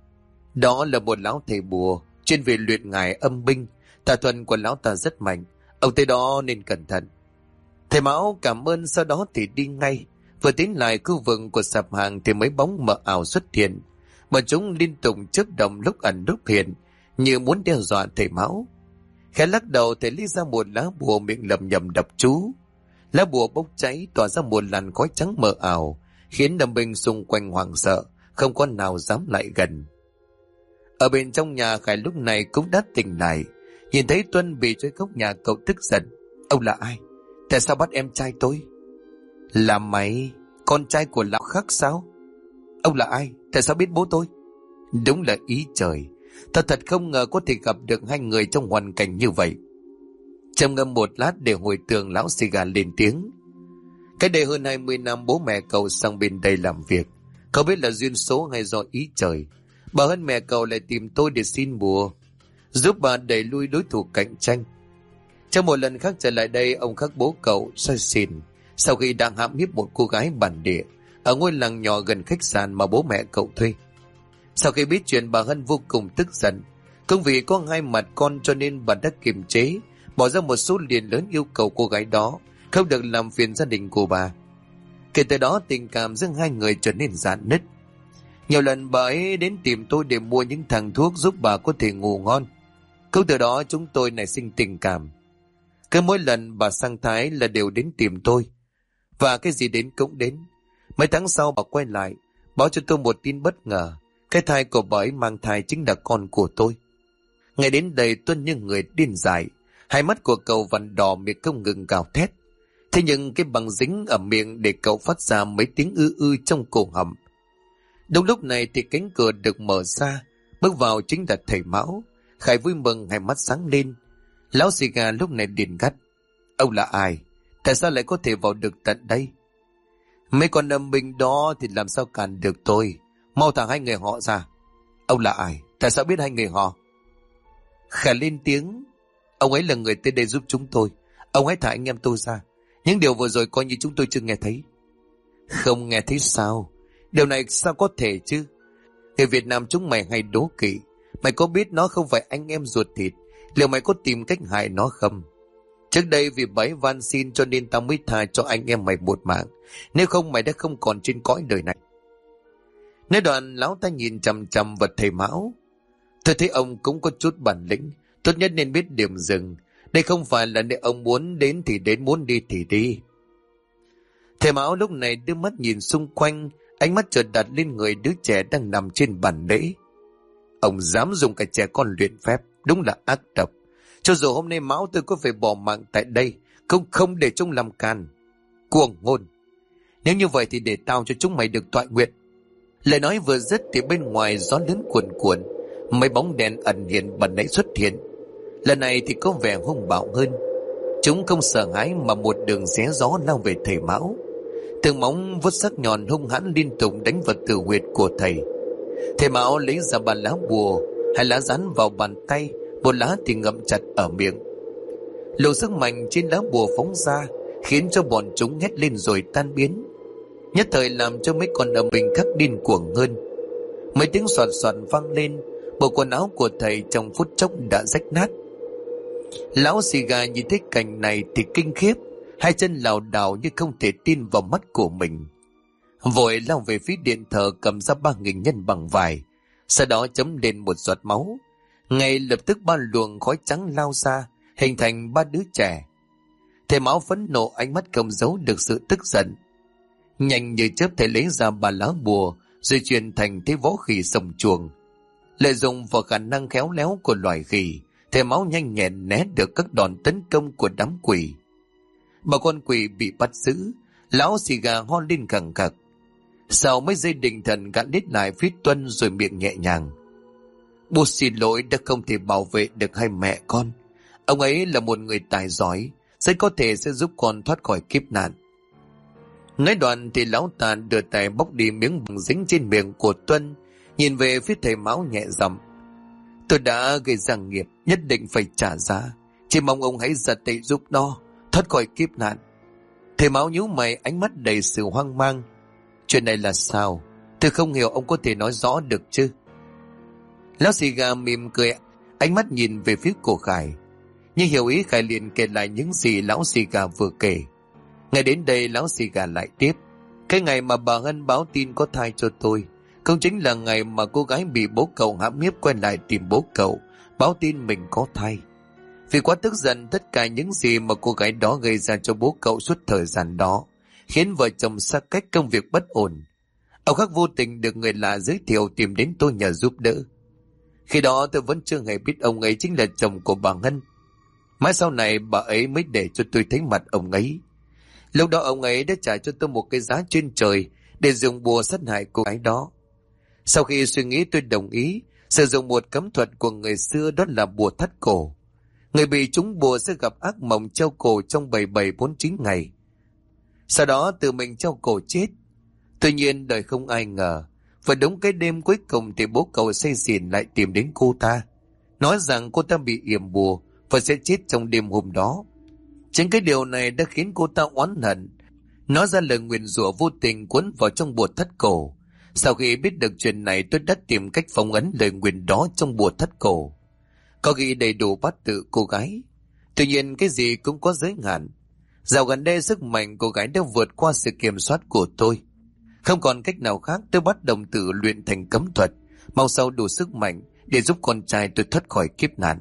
Đó là một lão thầy bùa chuyên về luyện ngải âm binh, tà thuật của lão ta rất mạnh, ông tới đó nên cẩn thận. Thầy Mão cảm ơn, sau đó thì đi ngay. Vừa tiến lại khu vực của sạp hàng thì mấy bóng mờ ảo xuất hiện, mà chúng liên tục chớp động, lúc ẩn lúc hiện, như muốn đe dọa thầy Mão. Khẽ lắc đầu, thầy lấy ra một lá bùa, miệng lẩm nhẩm đọc chú. Lá bùa bốc cháy, tỏa ra một làn khói trắng mờ ảo, khiến đầm binh xung quanh hoảng sợ, không có nào dám lại gần. Ở bên trong nhà, Khải lúc này cũng đã tỉnh lại, nhìn thấy Tuân bị trói góc nhà, cậu tức giận: ông là ai? Tại sao bắt em trai tôi? Là mày, con trai của lão Khắc sao? Ông là ai? Tại sao biết bố tôi? Đúng là ý trời, thật không ngờ có thể gặp được hai người trong hoàn cảnh như vậy. Trầm ngâm một lát để hồi tưởng, lão xì gà lên tiếng: cái đây hơn 20 năm bố mẹ cậu sang bên đây làm việc, cậu biết là duyên số hay do ý trời, bà hơn mẹ cậu lại tìm tôi để xin bùa, giúp bà đẩy lui đối thủ cạnh tranh. Trong một lần khác trở lại đây, ông Khắc bố cậu soi xin, sau khi đang hãm hiếp một cô gái bản địa ở ngôi làng nhỏ gần khách sạn mà bố mẹ cậu thuê. Sau khi biết chuyện, bà Hân vô cùng tức giận, cũng vì có hai mặt con cho nên bà đã kiềm chế, bỏ ra một số tiền lớn yêu cầu cô gái đó không được làm phiền gia đình của bà. Kể từ đó tình cảm giữa hai người trở nên rạn nứt. Nhiều lần bà ấy đến tìm tôi để mua những thằng thuốc giúp bà có thể ngủ ngon. Cũng từ đó chúng tôi nảy sinh tình cảm. Cứ mỗi lần bà sang Thái là đều đến tìm tôi, và cái gì đến cũng đến. Mấy tháng sau bà quay lại, báo cho tôi một tin bất ngờ: cái thai của bà ấy mang thai chính là con của tôi. Ngày đến đây Tuân như người điên dại, hai mắt của cậu vằn đỏ, miệng không ngừng gào thét. Thế nhưng cái bằng dính ở miệng để cậu phát ra mấy tiếng ư trong cổ họng. Đúng lúc này thì cánh cửa được mở ra, bước vào chính là thầy Mão. Khải vui mừng, hai mắt sáng lên. Lão xì gà lúc này điền gắt: ông là ai? Tại sao lại có thể vào được tận đây? Mấy con âm binh đó thì làm sao cản được tôi? Mau thả hai người họ ra. Ông là ai? Tại sao biết hai người họ? Khải lên tiếng: ông ấy là người tới đây giúp chúng tôi, ông hãy thả anh em tôi ra. Những điều vừa rồi coi như chúng tôi chưa nghe thấy. Không nghe thấy sao? Điều này sao có thể chứ? Người Việt Nam chúng mày hay đố kỵ. Mày có biết nó không phải anh em ruột thịt, liệu mày có tìm cách hại nó không? Trước đây vì bấy van xin cho nên tao mới tha cho anh em mày một mạng, nếu không mày đã không còn trên cõi đời này. Nói đoạn, lão ta nhìn chằm chằm vào thầy Mão. Tôi thấy ông cũng có chút bản lĩnh, tốt nhất nên biết điểm dừng. Đây không phải là nơi ông muốn đến thì đến, muốn đi thì đi. Thầy Mão lúc này đưa mắt nhìn xung quanh, ánh mắt chợt đặt lên người đứa trẻ đang nằm trên bàn lễ. Ông dám dùng cả trẻ con luyện phép, đúng là ác độc. Cho dù hôm nay Mão tôi có phải bỏ mạng tại đây, cũng không để chúng làm can. Cuồng ngôn! Nếu như vậy thì để tao cho chúng mày được toại nguyện. Lời nói vừa dứt thì bên ngoài gió lớn cuồn cuộn, mấy bóng đen ẩn hiện ban nãy xuất hiện. Lần này thì có vẻ hung bạo hơn. Chúng không sợ hãi mà một đường xé gió lao về thầy Mão. Từng móng vuốt sắc nhọn hung hãn liên tục đánh vào tử huyệt của thầy. Thầy Mão lấy ra 3 lá bùa, 2 lá dán vào bàn tay, 1 lá thì ngậm chặt ở miệng. Luồng sức mạnh trên lá bùa phóng ra khiến cho bọn chúng hét lên rồi tan biến, nhất thời làm cho mấy con âm binh khác điên cuồng hơn. Mấy tiếng soạt soạt vang lên, bộ quần áo của thầy trong phút chốc đã rách nát. Lão xì gà nhìn thấy cảnh này thì kinh khiếp, 2 chân lảo đảo như không thể tin vào mắt của mình. Vội lao về phía điện thờ, cầm ra 3.000 nhân bằng vải, sau đó chấm lên một giọt máu. Ngay lập tức 3 luồng khói trắng lao ra, hình thành 3 đứa trẻ. Thầy Mão phẫn nộ, ánh mắt không giấu được sự tức giận. Nhanh như chớp thầy lấy ra 3 lá bùa rồi chuyển thành thế võ khỉ sồng chuồng. Lợi dụng vào khả năng khéo léo của loài khỉ, thầy Mão nhanh nhẹn né được các đòn tấn công của đám quỷ. 3 con quỷ bị bắt giữ, lão xì gà ho lên khẳng khặc. Sau mấy giây định thần, gã lít lại phía Tuân rồi miệng nhẹ nhàng: "Bố xin lỗi đã không thể bảo vệ được 2 mẹ con. Ông ấy là một người tài giỏi, rất có thể sẽ giúp con thoát khỏi kiếp nạn." Nói đoạn thì lão ta đưa tay bóc đi miếng bằng dính trên miệng của Tuân, nhìn về phía thầy Mão nhẹ giọng: "Tôi đã gây ra nghiệp, nhất định phải trả giá. Chỉ mong ông hãy ra tay giúp nó thoát khỏi kiếp nạn." Thầy Mão nhíu mày, ánh mắt đầy sự hoang mang: "Chuyện này là sao? Tôi không hiểu, ông có thể nói rõ được chứ?" Lão xì gà mỉm cười, ánh mắt nhìn về phía cổ Khải. Nhưng hiểu ý, Khải liền kể lại những gì lão xì gà vừa kể. Ngay đến đây lão xì gà lại tiếp: "Cái ngày mà bà Hân báo tin có thai cho tôi, không chính là ngày mà cô gái bị bố cậu hãm hiếp quay lại tìm bố cậu, báo tin mình có thai. Vì quá tức giận, tất cả những gì mà cô gái đó gây ra cho bố cậu suốt thời gian đó khiến vợ chồng xa cách, công việc bất ổn. Ông Khắc vô tình được người lạ giới thiệu tìm đến tôi nhờ giúp đỡ. Khi đó tôi vẫn chưa hề biết ông ấy chính là chồng của bà Hân. Mãi sau này bà ấy mới để cho tôi thấy mặt ông ấy. Lúc đó ông ấy đã trả cho tôi một cái giá trên trời để dùng bùa sát hại cô gái đó. Sau khi suy nghĩ, tôi đồng ý sử dụng một cấm thuật của người xưa, đó là bùa thắt cổ. Người bị trúng bùa sẽ gặp ác mộng treo cổ trong 7749 ngày. Sau đó tự mình treo cổ chết. Tuy nhiên đời không ai ngờ, và đúng cái đêm cuối cùng thì bố cậu say xỉn lại tìm đến cô ta, nói rằng cô ta bị yểm bùa và sẽ chết trong đêm hôm đó. Chính cái điều này đã khiến cô ta oán hận, nói ra lời nguyền rủa vô tình cuốn vào trong bùa thắt cổ. Sau khi biết được chuyện này, tôi đã tìm cách phong ấn lời nguyền đó trong bùa thắt cổ, có ghi đầy đủ bát tự cô gái. Tuy nhiên cái gì cũng có giới hạn. Dạo gần đây sức mạnh cô gái đã vượt qua sự kiểm soát của tôi. Không còn cách nào khác, tôi bắt đồng tử luyện thành cấm thuật, mong sau đủ sức mạnh để giúp con trai tôi thoát khỏi kiếp nạn."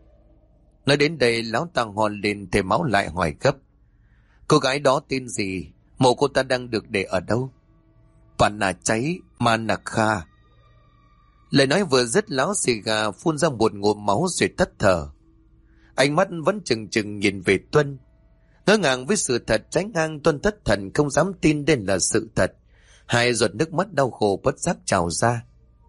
Nói đến đây, lão tăng hòn lên, thầy Mão lại hỏi gấp: "Cô gái đó tên gì? Mộ cô ta đang được để ở đâu?" "Bản là cháy Manakha." Lời nói vừa dứt, lão xì gà phun ra một ngụm máu rồi tắt thở. Ánh mắt vẫn chừng chừng nhìn về Tuân. Ngỡ ngàng với sự thật trái ngang, Tuân thất thần không dám tin đây là sự thật. 2 giọt nước mắt đau khổ bất giác trào ra.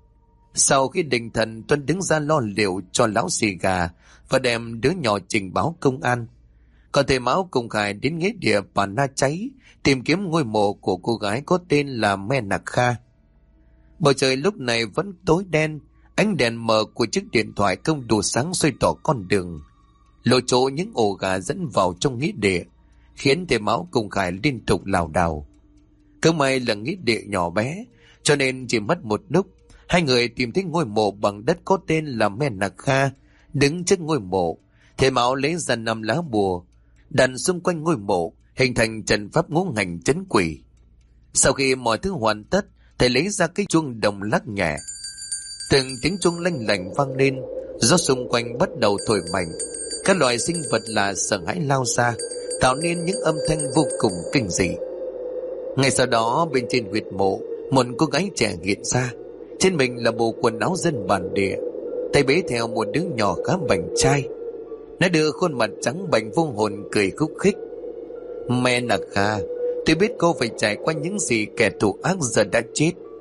Sau khi định thần, Tuân đứng ra lo liệu cho lão xì gà và đem đứa nhỏ trình báo công an. Còn thầy Mão cùng Khải đến nghĩa địa Bản Na Cháy tìm kiếm ngôi mộ của cô gái có tên là Menakha. Bầu trời lúc này vẫn tối đen, ánh đèn mờ của chiếc điện thoại không đủ sáng soi tỏ con đường, lộ chỗ những ổ gà dẫn vào trong nghĩa địa, khiến thầy Mão cùng Khải liên tục lảo đảo. Cứ may là nghĩa địa nhỏ bé, cho nên chỉ mất một lúc, 2 người tìm thấy ngôi mộ bằng đất có tên là Menakha. Đứng trước ngôi mộ, thầy Mão lấy ra 5 lá bùa đặt xung quanh ngôi mộ, hình thành trận pháp ngũ hành trấn quỷ. Sau khi mọi thứ hoàn tất, thầy lấy ra cái chuông đồng lắc nhẹ. Từng tiếng chuông lanh lảnh vang lên, gió xung quanh bắt đầu thổi mạnh. Các loài sinh vật lạ sợ hãi lao ra, tạo nên những âm thanh vô cùng kinh dị. Ngay sau đó, bên trên huyệt mộ, một cô gái trẻ hiện ra. Trên mình là bộ quần áo dân bản địa, tay bế theo một đứa nhỏ khá bảnh trai. Nó đưa khuôn mặt trắng bệch vô hồn cười khúc khích: "Menakha, tôi biết cô phải trải qua những gì kẻ thù ác giờ đã chết.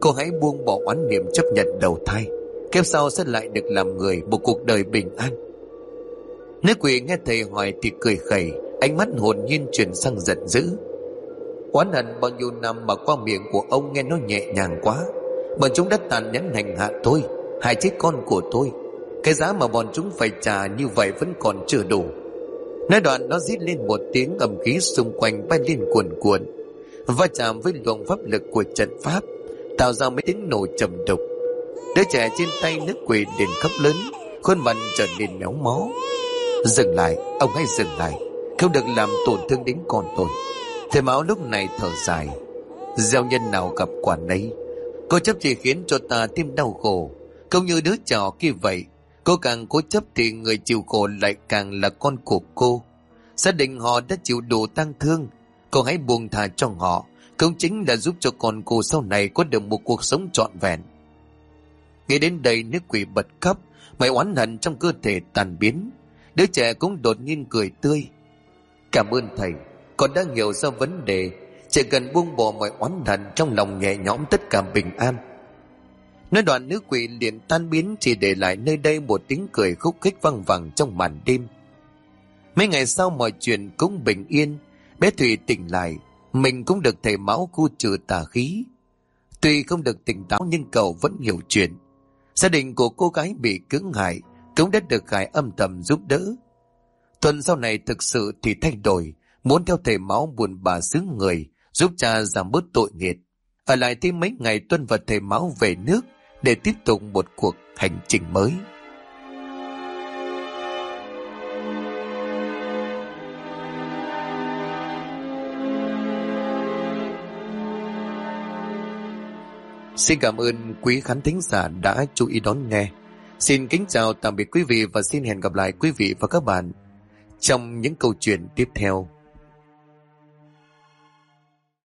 Cô hãy buông bỏ oán niệm chấp nhận đầu thai, kiếp sau sẽ lại được làm người, một cuộc đời bình an. Nữ quỷ nghe thầy hỏi thì cười khẩy, ánh mắt hồn nhiên chuyển sang giận dữ. Oán hận bao nhiêu năm mà qua miệng của ông nghe nó nhẹ nhàng quá. Bọn chúng đã tàn nhẫn hành hạ tôi, hại chết con của tôi. Cái giá mà bọn chúng phải trả như vậy vẫn còn chưa đủ. Nói đoạn nó rít lên một tiếng, âm khí xung quanh bay lên cuồn cuộn, va chạm với luồng pháp lực của trận pháp, tạo ra mấy tiếng nổ trầm đục. Đứa trẻ trên tay nữ quỷ liền khóc lớn, khuôn mặt trở nên méo mó. Dừng lại, ông hãy dừng lại, không được làm tổn thương đến con tôi. Thầy Mão lúc này thở dài. Gieo nhân nào gặp quả nấy, cô chấp chỉ khiến cho ta thêm đau khổ. Không như đứa trò kia vậy, cô càng cố chấp thì người chịu khổ lại càng là con của cô. Gia đình họ đã chịu đủ tang thương, cô hãy buông thả cho họ, cũng chính là giúp cho con cô sau này có được một cuộc sống trọn vẹn. Nghĩ đến đây, nữ quỷ bật khóc, mọi oán hận trong cơ thể tan biến. Đứa trẻ cũng đột nhiên cười tươi. Cảm ơn thầy, con đã hiểu ra vấn đề. Chỉ cần buông bỏ mọi oán hận, trong lòng nhẹ nhõm, tất cả bình an. Nói đoạn nữ quỷ liền tan biến, chỉ để lại nơi đây một tiếng cười khúc khích văng vẳng trong màn đêm. Mấy ngày sau mọi chuyện cũng bình yên. Bé Thủy tỉnh lại, mình cũng được thầy Mão khu trừ tà khí. Tuy không được tỉnh táo nhưng cậu vẫn hiểu chuyện. Gia đình của cô gái bị cưỡng hại cũng đã được Khải âm thầm giúp đỡ. Tuần sau này thực sự thì thay đổi, muốn theo thầy Mão buồn bà xứ người, giúp cha giảm bớt tội nghiệt. Ở lại thêm mấy ngày, Tuân và thầy Mão về nước để tiếp tục một cuộc hành trình mới. Xin cảm ơn quý khán thính giả đã chú ý đón nghe. Xin kính chào tạm biệt quý vị và xin hẹn gặp lại quý vị và các bạn trong những câu chuyện tiếp theo.